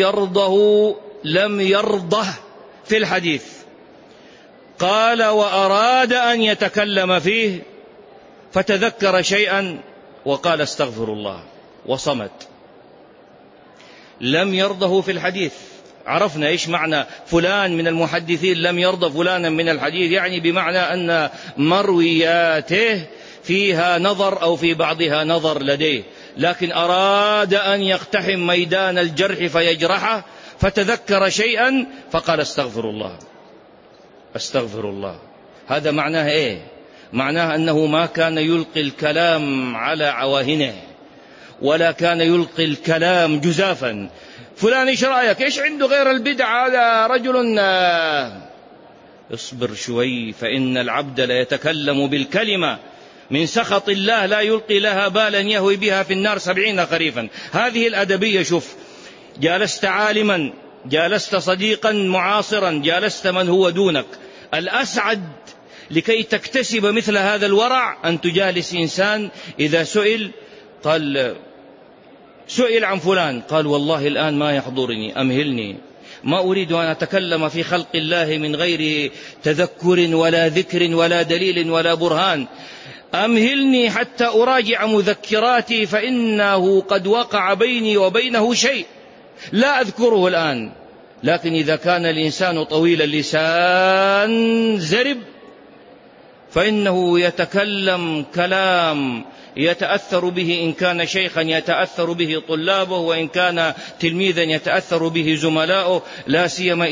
[SPEAKER 1] يرضه في الحديث. قال: وأراد أن يتكلم فيه فتذكر شيئا وقال: استغفر الله، وصمت. لم يرضه في الحديث. عرفنا إيش معنى فلان من المحدثين لم يرضى فلانا من الحديث، يعني بمعنى أن مروياته فيها نظر أو في بعضها نظر لديه، لكن أراد أن يقتحم ميدان الجرح فيجرحه فتذكر شيئا فقال: استغفر الله استغفر الله. هذا معناه إيه؟ معناه أنه ما كان يلقي الكلام على عواهنه، ولا كان يلقي الكلام جزافا. فلان إيش رأيك؟ إيش عنده غير البدع؟ هذا رجل. اصبر شوي، فإن العبد لا يتكلم بالكلمة من سخط الله لا يلقي لها بالا يهوي بها في النار 70 خريفا. هذه الأدبية. شوف، جالست عالما، جالست صديقا معاصرا، جالست من هو دونك. الأسعد لكي تكتسب مثل هذا الورع أن تجالس إنسان إذا سئل عن فلان قال: والله الآن ما يحضرني، أمهلني، ما أريد أن أتكلم في خلق الله من غير تذكر ولا ذكر ولا دليل ولا برهان، أمهلني حتى أراجع مذكراتي، فإنه قد وقع بيني وبينه شيء لا أذكره الآن. لكن إذا كان الإنسان طويل اللسان زرب فإنه يتكلم كلام يتأثر به، إن كان شيخا يتأثر به طلابه، وإن كان تلميذا يتأثر به زملاؤه، لا سيما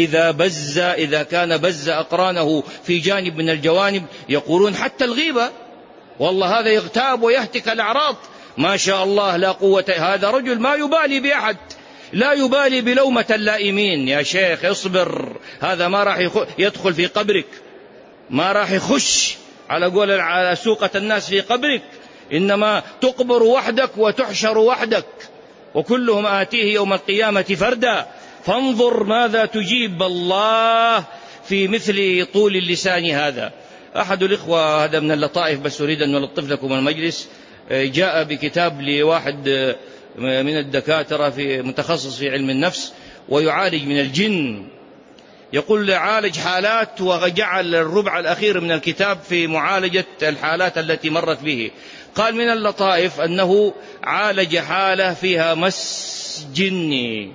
[SPEAKER 1] إذا كان بز أقرانه في جانب من الجوانب. يقولون حتى الغيبة، والله هذا يغتاب ويهتك الأعراض، ما شاء الله لا قوة. هذا رجل ما يبالي بأحد، لا يبالي بلومة اللائمين. يا شيخ اصبر، هذا ما راح يدخل في قبرك، ما راح يخش على قول على سوقة الناس في قبرك، إنما تقبر وحدك وتحشر وحدك، وكلهم آتيه يوم القيامة فردا. فانظر ماذا تجيب الله في مثل طول اللسان هذا. أحد الإخوة، هذا من اللطائف بس أريد أن ألطف لكم المجلس، جاء بكتاب لواحد من الدكاترة في متخصص في علم النفس ويعالج من الجن، يقول يعالج حالات، وجعل الربع الأخير من الكتاب في معالجة الحالات التي مرت به. قال من اللطائف أنه عالج حالة فيها مس جني،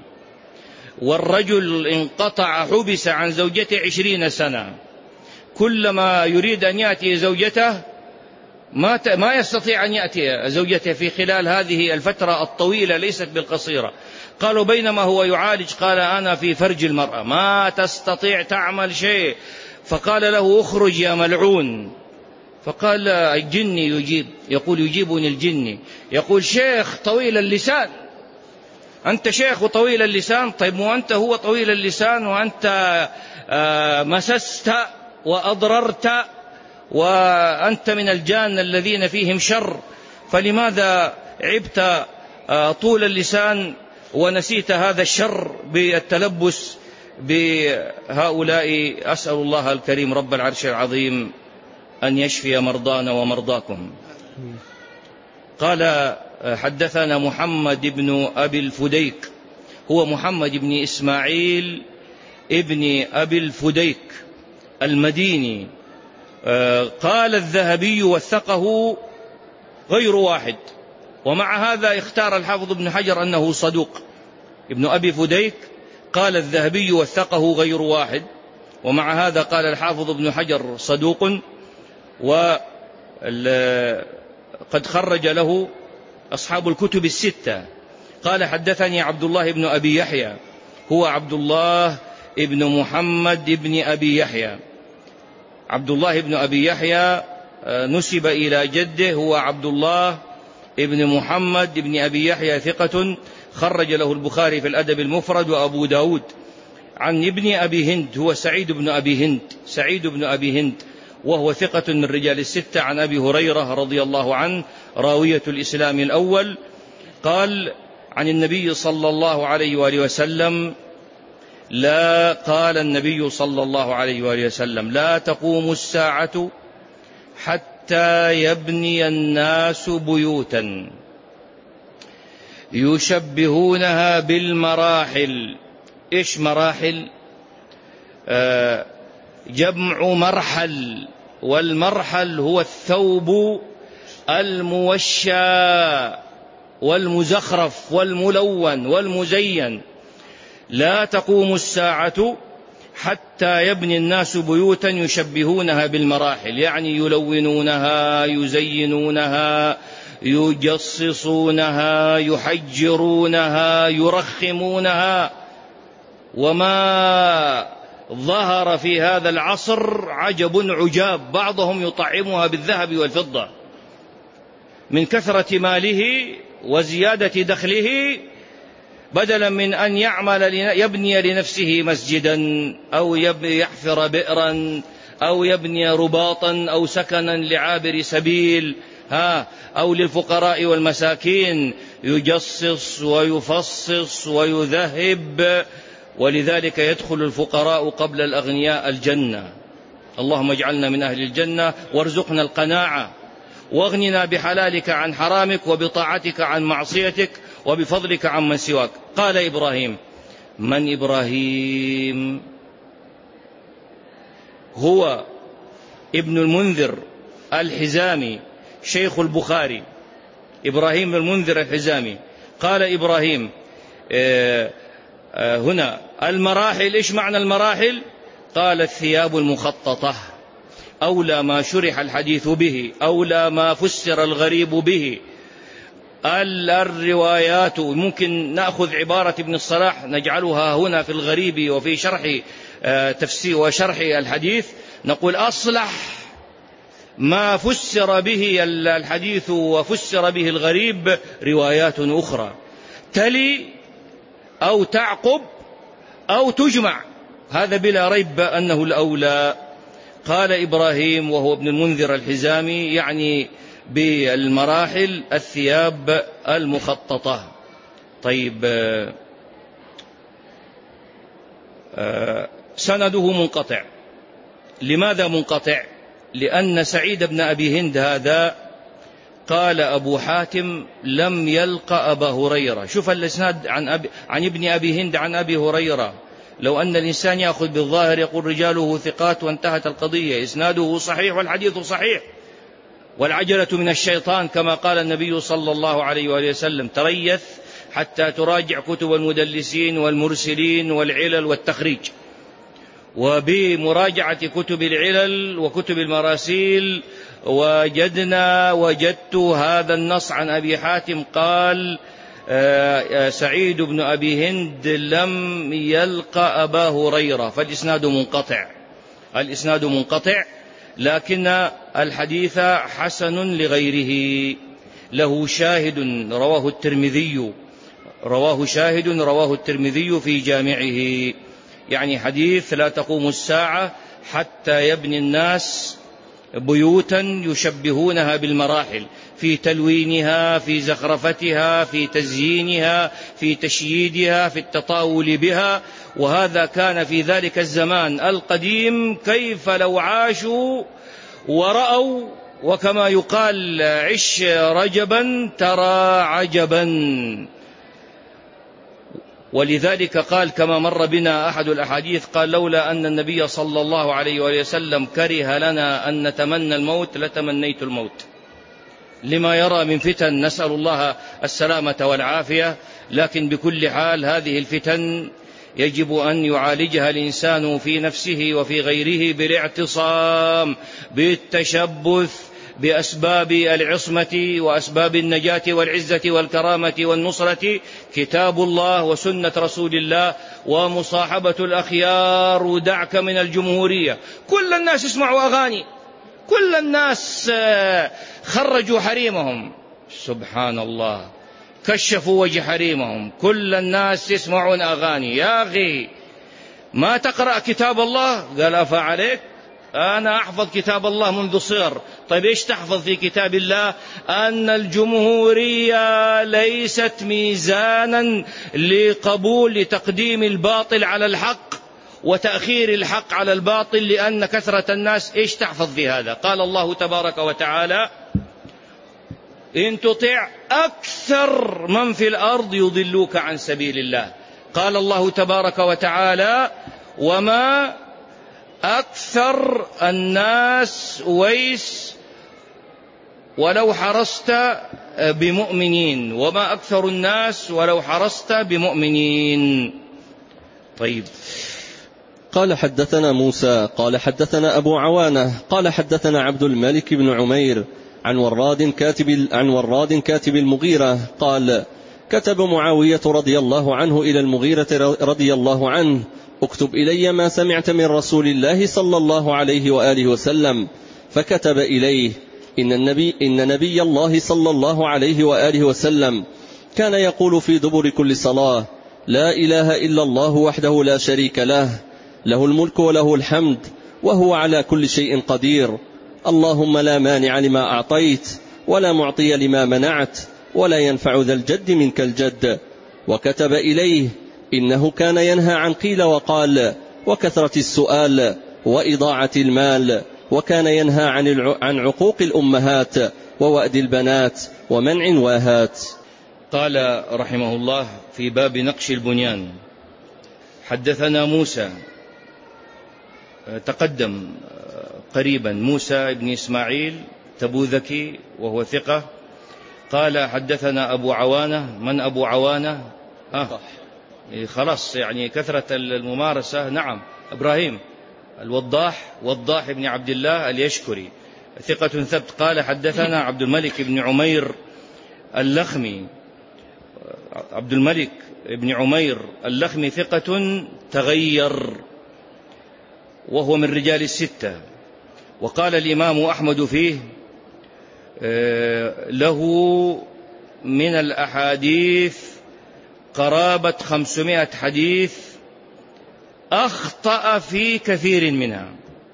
[SPEAKER 1] والرجل انقطع، حبس عن زوجته 20 سنة، كلما يريد أن يأتي زوجته ما يستطيع أن يأتي زوجته في خلال هذه الفترة الطويلة ليست بالقصيرة. قالوا بينما هو يعالج قال: أنا في فرج المرأة ما تستطيع تعمل شيء. فقال له: اخرج يا ملعون. فقال الجني يجيب، يقول يجيبني الجني، يقول: شيخ طويل اللسان، أنت شيخ وطويل اللسان. طيب وأنت هو طويل اللسان وأنت مسست وأضررت، وأنت من الجان الذين فيهم شر، فلماذا عبت طول اللسان ونسيت هذا الشر بالتلبس بهؤلاء؟ أسأل الله الكريم رب العرش العظيم أن يشفي مرضانا ومرضاكم. قال: حدثنا محمد بن أبي الفديك، هو محمد بن إسماعيل ابن أبي الفديك المديني، قال الذهبي وثقه غير واحد، ومع هذا اختار الحافظ ابن حجر أنه صدوق. ابن أبي فديك قال الذهبي وثقه غير واحد، ومع هذا قال الحافظ ابن حجر صدوق، وقد خرج له أصحاب الكتب الستة. قال حدثني عبد الله بن أبي يحيى، هو عبد الله ابن محمد ابن أبي يحيى. عبد الله بن أبي يحيى نسب إلى جده، هو عبد الله ابن محمد ابن أبي يحيى، ثقة خرج له البخاري في الأدب المفرد وأبو داود. عن ابن أبي هند، هو سعيد بن أبي هند، وهو ثقة من رجال الستة. عن أبي هريرة رضي الله عنه راوية الإسلام الأول، قال عن النبي صلى الله عليه وآله وسلم قال النبي صلى الله عليه وآله وسلم: لا تقوم الساعة حتى يبني الناس بيوتا يشبهونها بالمراحل. إيش مراحل؟ جمع مرحل، والمرحل هو الثوب الموشى والمزخرف والملون والمزين. لا تقوم الساعة حتى يبني الناس بيوتا يشبهونها بالمراحل، يعني يلونونها، يزينونها، يجصصونها، يحجرونها، يرخمونها. وما ظهر في هذا العصر عجب عجاب، بعضهم يطعمها بالذهب والفضة من كثرة ماله وزيادة دخله، بدلا من أن يبني لنفسه مسجدا أو يحفر بئرا أو يبني رباطا أو سكنا لعابر سبيل أو للفقراء والمساكين، يجصص ويفصص ويذهب. ولذلك يدخل الفقراء قبل الأغنياء الجنة. اللهم اجعلنا من أهل الجنة، وارزقنا القناعة، واغننا بحلالك عن حرامك، وبطاعتك عن معصيتك، وبفضلك عن من سواك. قال إبراهيم. من إبراهيم؟ هو ابن المنذر الحزامي شيخ البخاري، إبراهيم بن المنذر الحزامي. قال إبراهيم هنا المراحل. إيش معنى المراحل؟ قال الثياب المخططة، أولى ما شرح الحديث به، أولى ما فسر الغريب به. الروايات، ممكن نأخذ عبارة ابن الصلاح نجعلها هنا في الغريب وفي شرح تفسير وشرح الحديث، نقول أصلح ما فسر به الحديث وفسر به الغريب روايات أخرى تلي أو تعقب أو تجمع، هذا بلا ريب أنه الأولى. قال إبراهيم وهو ابن المنذر الحزامي، يعني بالمراحل الثياب المخططة. طيب، سنده منقطع. لماذا منقطع؟ لأن سعيد بن أبي هند هذا قال أبو حاتم لم يلق أبا هريرة. شوف الإسناد عن ابن أبي هند عن أبي هريرة. لو أن الإنسان يأخذ بالظاهر يقول رجاله ثقات وانتهت القضية، إسناده صحيح والحديث صحيح، والعجلة من الشيطان كما قال النبي صلى الله عليه وآله وسلم: تريث حتى تراجع كتب المدلسين والمرسلين والعلل والتخريج. وبمراجعة كتب العلل وكتب المراسيل وجدت هذا النص عن أبي حاتم قال سعيد بن أبي هند لم يلق أبا هريرة، فالإسناد منقطع، لكن الحديث حسن لغيره، له شاهد رواه الترمذي في جامعه. يعني حديث لا تقوم الساعة حتى يبني الناس بيوتا يشبهونها بالمراحل، في تلوينها، في زخرفتها، في تزيينها، في تشييدها، في التطاول بها. وهذا كان في ذلك الزمان القديم. كيف لو عاشوا ورأوا، وكما يقال عش رجبا ترى عجبا. ولذلك قال كما مر بنا أحد الأحاديث، قال لولا أن النبي صلى الله عليه وآله وسلم كره لنا أن نتمنى الموت لتمنيت الموت، لما يرى من فتن، نسأل الله السلامة والعافية. لكن بكل حال هذه الفتن يجب أن يعالجها الإنسان في نفسه وفي غيره بالاعتصام، بالتشبث بأسباب العصمة وأسباب النجاة والعزة والكرامة والنصرة، كتاب الله وسنة رسول الله ومصاحبة الأخيار. ودعك من الجمهورية، كل الناس يسمعوا أغاني، كل الناس خرجوا حريمهم، سبحان الله، كشفوا وجه حريمهم، كل الناس يسمعون أغاني. يا أخي ما تقرأ كتاب الله؟ قال أفعليك أنا أحفظ كتاب الله منذ صغر. طيب إيش تحفظ في كتاب الله؟ أن الجمهورية ليست ميزانا لقبول لتقديم الباطل على الحق وتأخير الحق على الباطل، لأن كثرة الناس. إيش تحفظ في هذا؟ قال الله تبارك وتعالى إن تطع أكثر من في الأرض يضلوك عن سبيل الله. قال الله تبارك وتعالى وما أكثر الناس ويس ولو حرصت بمؤمنين، وما أكثر الناس ولو حرصت بمؤمنين. طيب،
[SPEAKER 2] قال حدثنا موسى قال حدثنا أبو عوانة قال حدثنا عبد الملك بن عمير عن وراد كاتب المغيرة قال كتب معاوية رضي الله عنه إلى المغيرة رضي الله عنه اكتب إلي ما سمعت من رسول الله صلى الله عليه وآله وسلم. فكتب إليه إن نبي الله صلى الله عليه وآله وسلم كان يقول في دبر كل صلاة لا إله إلا الله وحده لا شريك له، له الملك وله الحمد وهو على كل شيء قدير، اللهم لا مانع لما أعطيت ولا معطي لما منعت ولا ينفع ذا الجد منك الجد. وكتب إليه إنه كان ينهى عن قيل وقال وكثرة السؤال وإضاعة المال، وكان ينهى عن عقوق الأمهات ووأد البنات ومنع واهات.
[SPEAKER 1] قال رحمه الله في باب نقش البنيان حدثنا موسى، تقدم قريبا موسى بن إسماعيل تبوذكي وهو ثقة. قال حدثنا أبو عوانة. من أبو عوانة؟ خلاص يعني كثرة الممارسة. نعم، إبراهيم الوضاح، وضاح بن عبد الله اليشكري ثقة ثبت. قال حدثنا عبد الملك بن عمير اللخمي. عبد الملك بن عمير اللخمي ثقة تغير وهو من رجال الستة. وقال الإمام أحمد فيه له من الأحاديث قرابة 500 حديث أخطأ في كثير منها.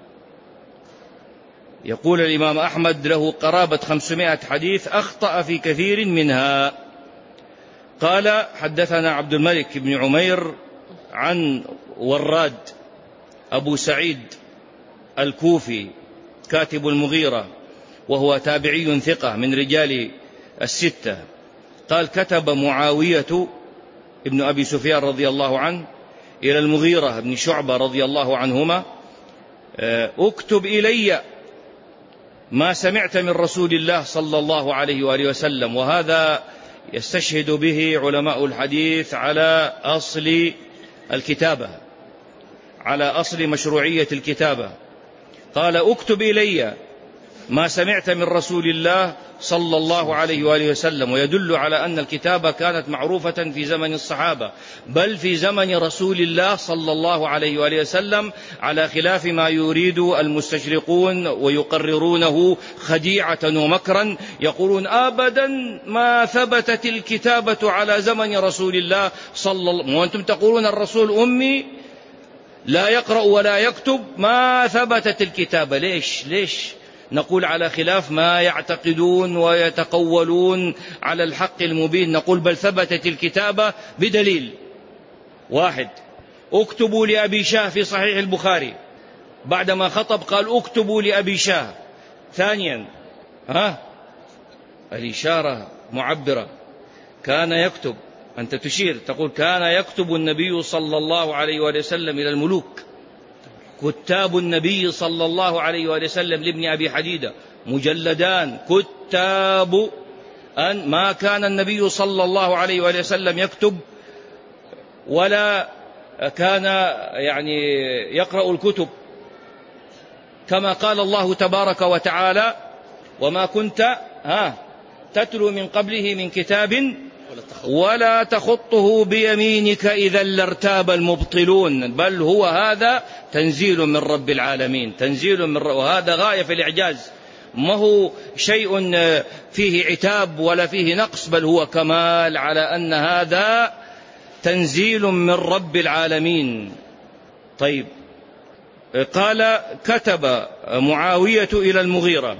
[SPEAKER 1] يقول الإمام أحمد له قرابة 500 حديث أخطأ في كثير منها. قال حدثنا عبد الملك بن عمير عن وراد أبو سعيد الكوفي كاتب المغيرة وهو تابعي ثقة من رجال الستة. قال كتب معاوية ابن أبي سفيان رضي الله عنه إلى المغيرة بن شعبة رضي الله عنهما اكتب إلي ما سمعت من رسول الله صلى الله عليه وآله وسلم. وهذا يستشهد به علماء الحديث على أصل الكتابة، على أصل مشروعية الكتابة. قال اكتب إلي ما سمعت من رسول الله صلى الله عليه وآله وسلم. ويدل على أن الكتابة كانت معروفة في زمن الصحابة، بل في زمن رسول الله صلى الله عليه وآله وسلم، على خلاف ما يريد المستشرقون ويقررونه خديعة ومكرا. يقولون أبدا ما ثبتت الكتابة على زمن رسول الله صلى الله عليه وسلم، وأنتم تقولون الرسول أمي لا يقرأ ولا يكتب، ما ثبتت الكتابة. ليش؟ نقول على خلاف ما يعتقدون ويتقولون على الحق المبين. نقول بل ثبتت الكتابة بدليل واحد: اكتبوا لأبي شاه في صحيح البخاري، بعدما خطب قال اكتبوا لأبي شاه. ثانيا الإشارة معبرة، كان يكتب أنت تشير تقول كان يكتب النبي صلى الله عليه وآله وسلم إلى الملوك. كتاب النبي صلى الله عليه وآله وسلم لابن أبي حديدة مجلدان كتاب. أن ما كان النبي صلى الله عليه وآله وسلم يكتب ولا كان يعني يقرأ الكتب، كما قال الله تبارك وتعالى وما كنت تتلو من قبله من كتاب ولا تخطه بيمينك إذا لارتاب المبطلون، بل هو هذا تنزيل من رب العالمين، تنزيل من وهذا غاية في الإعجاز، ما هو شيء فيه عتاب ولا فيه نقص، بل هو كمال على أن هذا تنزيل من رب العالمين. طيب، قال كتب معاوية إلى المغيرة.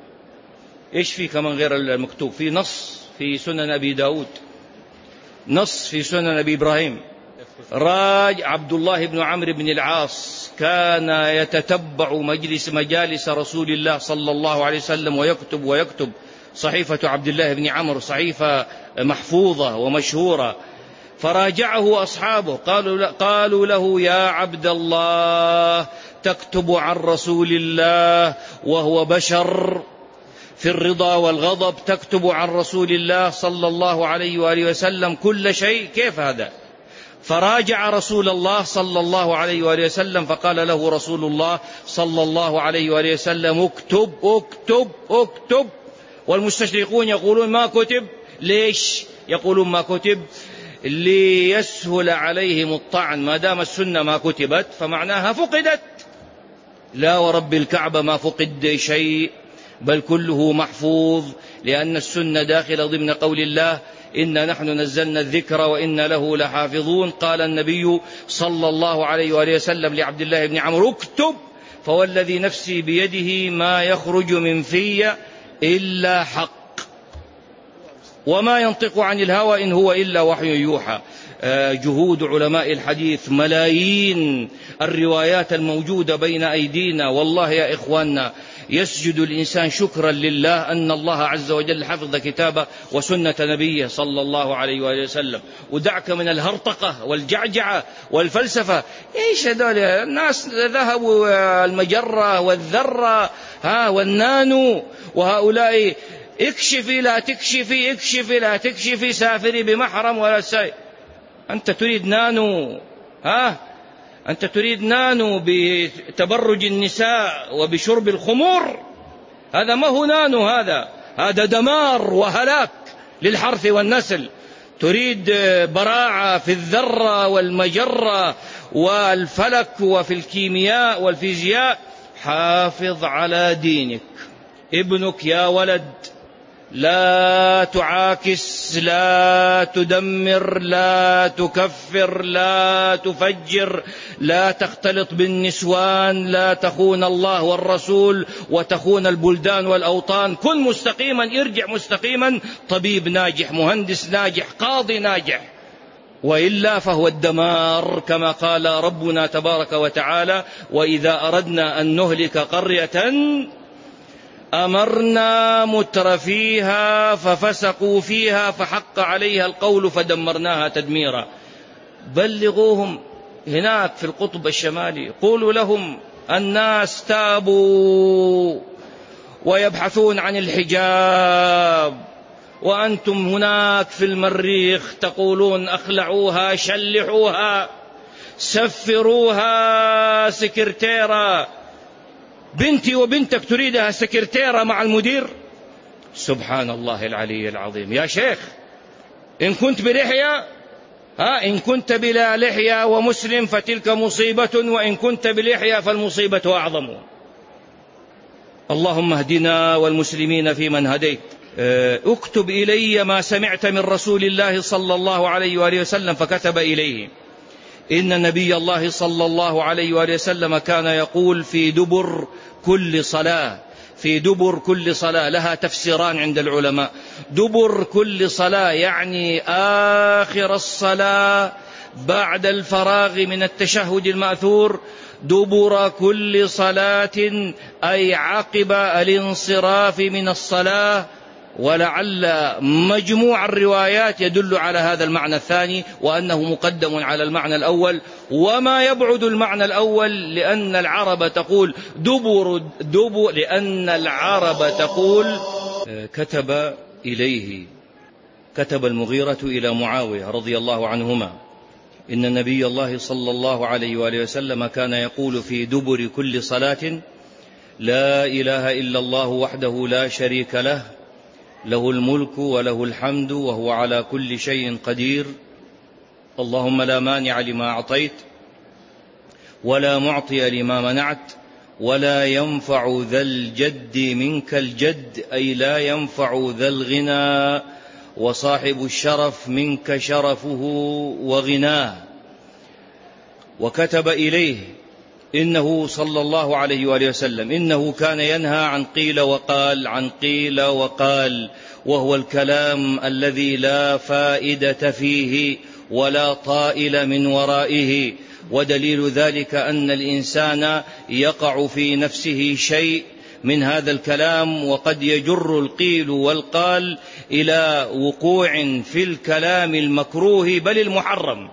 [SPEAKER 1] إيش في كمان غير المكتوب؟ في نص في سنن أبي داود، نص في سنن أبي إبراهيم. عبد الله بن عمرو بن العاص كان يتتبع مجالس رسول الله صلى الله عليه وسلم ويكتب صحيفة عبد الله بن عمرو صحيفة محفوظة ومشهورة، فراجعه أصحابه قالوا له يا عبد الله تكتب عن رسول الله وهو بشر في الرضا والغضب، تكتب عن رسول الله صلى الله عليه وآله وسلم كل شيء، كيف هذا؟ فراجع رسول الله صلى الله عليه وآله وسلم فقال له رسول الله صلى الله عليه وآله وسلم اكتب اكتب اكتب. والمستشرقون يقولون ما كتب. ليش يقولون ما كتب؟ ليسهل عليهم الطعن، ما دام السنة ما كتبت فمعناها فقدت. لا ورب الكعبة ما فقد شيء، بل كله محفوظ، لأن السنة داخلة ضمن قول الله إنا نحن نزلنا الذكر وإنا له لحافظون. قال النبي صلى الله عليه وآله وسلم لعبد الله بن عمرو اكتب فوالذي نفسي بيده ما يخرج من في إلا حق وما ينطق عن الهوى إن هو إلا وحي يوحى. جهود علماء الحديث، ملايين الروايات الموجودة بين أيدينا، والله يا إخواننا يسجد الإنسان شكرا لله أن الله عز وجل حفظ كتابه وسنة نبيه صلى الله عليه وآله وسلم. ودعك من الهرطقة والجعجعة والفلسفة. إيش هذول الناس ذهبوا المجرة والذرة والنانو، وهؤلاء اكشفي لا تكشفي اكشفي لا تكشفي سافري بمحرم ولا ساي. أنت تريد نانو، أنت تريد نانو بتبرج النساء وبشرب الخمور؟ هذا ما هو نانو، هذا دمار وهلاك للحرث والنسل. تريد براعة في الذرة والمجرة والفلك وفي الكيمياء والفيزياء. حافظ على دينك. ابنك يا ولد لا تعاكس، لا تدمر، لا تكفر، لا تفجر، لا تختلط بالنسوان، لا تخون الله والرسول وتخون البلدان والأوطان. كن مستقيما، ارجع مستقيما، طبيب ناجح، مهندس ناجح، قاضي ناجح، وإلا فهو الدمار، كما قال ربنا تبارك وتعالى وإذا أردنا أن نهلك قرية أمرنا مترفيها ففسقوا فيها فحق عليها القول فدمرناها تدميرا. بلغوهم هناك في القطب الشمالي، قولوا لهم الناس تابوا ويبحثون عن الحجاب، وأنتم هناك في المريخ تقولون أخلعوها، شلحوها، سفروها سكرتيرة. بنتي وبنتك تريدها سكرتيرة مع المدير؟ سبحان الله العلي العظيم. يا شيخ إن كنت بلحية، إن كنت بلا لحية ومسلم فتلك مصيبة، وإن كنت بلحية فالمصيبة أعظم. اللهم اهدنا والمسلمين فيمن هديت. اكتب إلي ما سمعت من رسول الله صلى الله عليه وآله وسلم. فكتب إليه إن نبي الله صلى الله عليه وآله وسلم كان يقول في دبر كل صلاة، في دبر كل صلاة لها تفسيران عند العلماء. دبر كل صلاة يعني آخر الصلاة بعد الفراغ من التشهد المأثور. دبر كل صلاة أي عقب الانصراف من الصلاة ولعل مجموع الروايات يدل على هذا المعنى الثاني، وأنه مقدم على المعنى الأول، وما يبعد المعنى الأول لأن العرب تقول دبر لأن العرب تقول كتب المغيرة إلى معاوية رضي الله عنهما إن النبي الله صلى الله عليه وآله وسلم كان يقول في دبر كل صلاة: لا إله إلا الله وحده لا شريك له، له الملك وله الحمد وهو على كل شيء قدير، اللهم لا مانع لما أعطيت ولا معطي لما منعت ولا ينفع ذا الجد منك الجد، أي لا ينفع ذا الغنى وصاحب الشرف منك شرفه وغناه. وكتب إليه إنه صلى الله عليه وآله وسلم إنه كان ينهى عن قيل وقال، وهو الكلام الذي لا فائدة فيه ولا طائل من ورائه، ودليل ذلك أن الإنسان يقع في نفسه شيء من هذا الكلام، وقد يجر القيل والقال إلى وقوع في الكلام المكروه بل المحرم.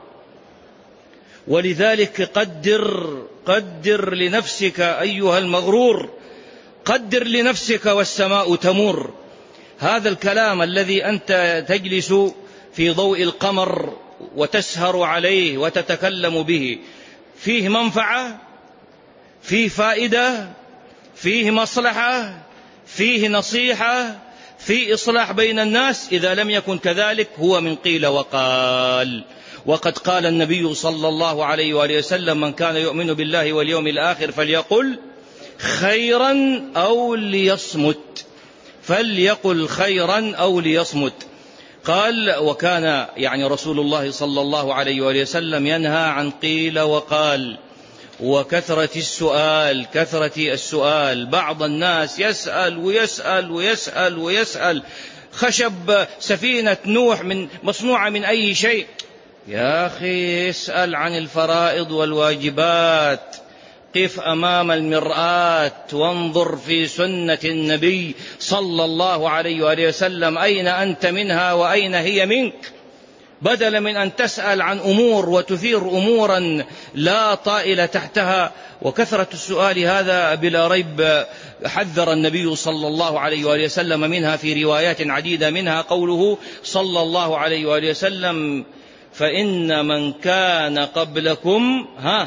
[SPEAKER 1] ولذلك قدر لنفسك أيها المغرور، قدر لنفسك والسماء تمر. هذا الكلام الذي أنت تجلس في ضوء القمر وتسهر عليه وتتكلم به فيه منفعة، فيه فائدة، فيه مصلحة، فيه نصيحة، فيه إصلاح بين الناس؟ إذا لم يكن كذلك هو من قيل وقال. وقد قال النبي صلى الله عليه وآله وسلم: من كان يؤمن بالله واليوم الآخر فليقل خيرا أو ليصمت، فليقل خيرا أو ليصمت. قال: وكان يعني رسول الله صلى الله عليه وآله وسلم ينهى عن قيل وقال وكثرة السؤال. بعض الناس يسأل ويسأل ويسأل ويسأل. خشب سفينة نوح مصنوعة من أي شيء؟ يا أخي اسأل عن الفرائض والواجبات، قف أمام المرآة وانظر في سنة النبي صلى الله عليه وآله وسلم أين أنت منها وأين هي منك، بدلا من أن تسأل عن أمور وتثير أمورا لا طائل تحتها. وكثرة السؤال هذا بلا ريب حذر النبي صلى الله عليه وآله وسلم منها في روايات عديدة، منها قوله صلى الله عليه وآله وسلم: فإن من كان قبلكم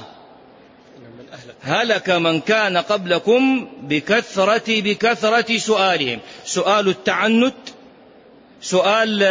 [SPEAKER 1] هلك من كان قبلكم بكثرة سؤالهم. سؤال التعنت، سؤال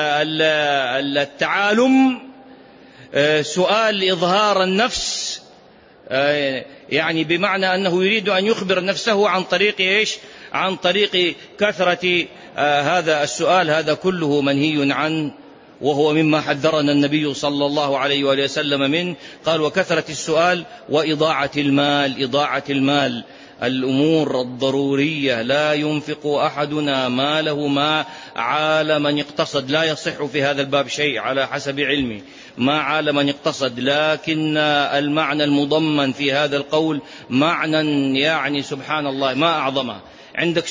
[SPEAKER 1] التعالم، سؤال إظهار النفس، يعني بمعنى أنه يريد أن يخبر نفسه عن طريق إيش؟ عن طريق كثرة هذا السؤال. هذا كله منهي عنه، وهو مما حذرنا النبي صلى الله عليه وآله وسلم منه. قال: وكثرة السؤال وإضاعة المال. الأمور الضرورية لا ينفق أحدنا ماله ما عال من اقتصد. لا يصح في هذا الباب شيء على حسب علمي، ما عال من اقتصد، لكن المعنى المضمن في هذا القول معنى يعني سبحان الله ما أعظمه. عندك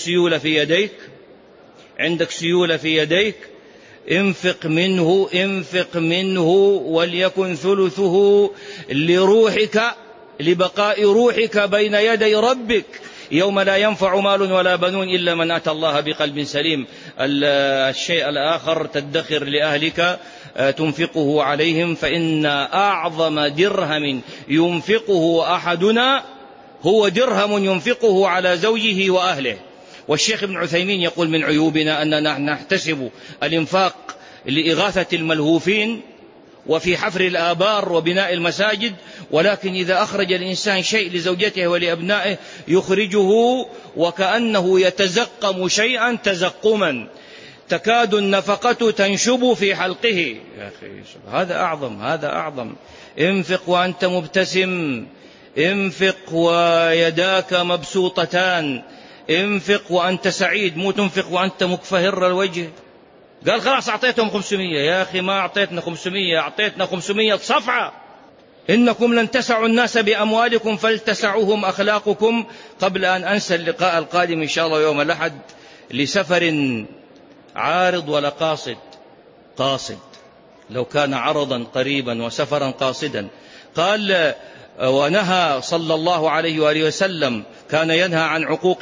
[SPEAKER 1] سيولة في يديك، انفق منه وليكن ثلثه لروحك، لبقاء روحك بين يدي ربك يوم لا ينفع مال ولا بنون إلا من أتى الله بقلب سليم. الشيء الآخر تدخر لأهلك تنفقه عليهم، فإن أعظم درهم ينفقه أحدنا هو درهم ينفقه على زوجه وأهله. والشيخ ابن عثيمين يقول: من عيوبنا أننا نحتسب الإنفاق لإغاثة الملهوفين وفي حفر الآبار وبناء المساجد، ولكن إذا أخرج الإنسان شيء لزوجته ولأبنائه يخرجه وكأنه يتزقم شيئا تزقما، تكاد النفقة تنشب في حلقه. يا أخي هذا أعظم. انفق وأنت مبتسم، انفق ويداك مبسوطتان، انفق وأنت سعيد، مو تنفق وأنت مكفهر الوجه. قال: خلاص أعطيتهم 500. يا أخي ما أعطيتنا 500، أعطيتنا 500 صفعة. إنكم لن تسعوا الناس بأموالكم فلتسعوهم أخلاقكم. قبل أن أنسى اللقاء القادم إن شاء الله يوم الأحد لسفر عارض ولا قاصد؟ قاصد، لو كان عرضا قريبا وسفرا قاصدا. قال ونهى صلى الله عليه وآله وسلم، كان ينهى عن عقوق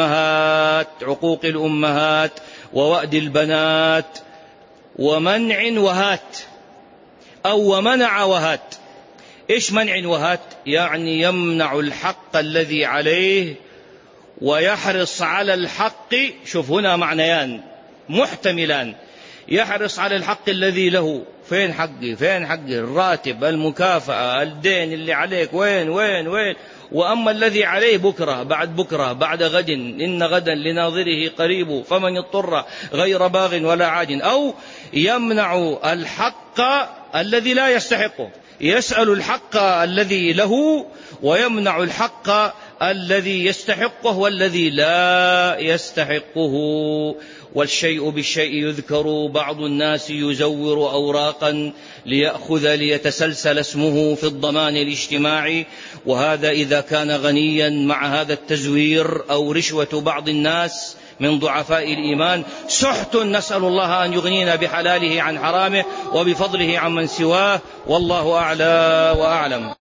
[SPEAKER 1] الأمهات ووأد البنات ومنع وهات، أو ومنع وهات. إيش منع وهات؟ يعني يمنع الحق الذي عليه ويحرص على الحق. شوف هنا معنيان محتملان، يحرص على الحق الذي له. فين حقي؟ الراتب، المكافأة، الدين اللي عليك، وين. وأما الذي عليه بكرة، بعد بكرة، بعد غد، إن غدا لناظره قريب، فمن اضطر غير باغ ولا عاد. أو يمنع الحق الذي لا يستحقه، يسأل الحق الذي له ويمنع الحق الذي يستحقه والذي لا يستحقه. والشيء بالشيء يذكر، بعض الناس يزور أوراقا ليتسلسل اسمه في الضمان الاجتماعي، وهذا إذا كان غنيا مع هذا التزوير، أو رشوة بعض الناس من ضعفاء الإيمان سحت. نسأل الله أن يغنينا بحلاله عن حرامه وبفضله عمن سواه، والله أعلى وأعلم.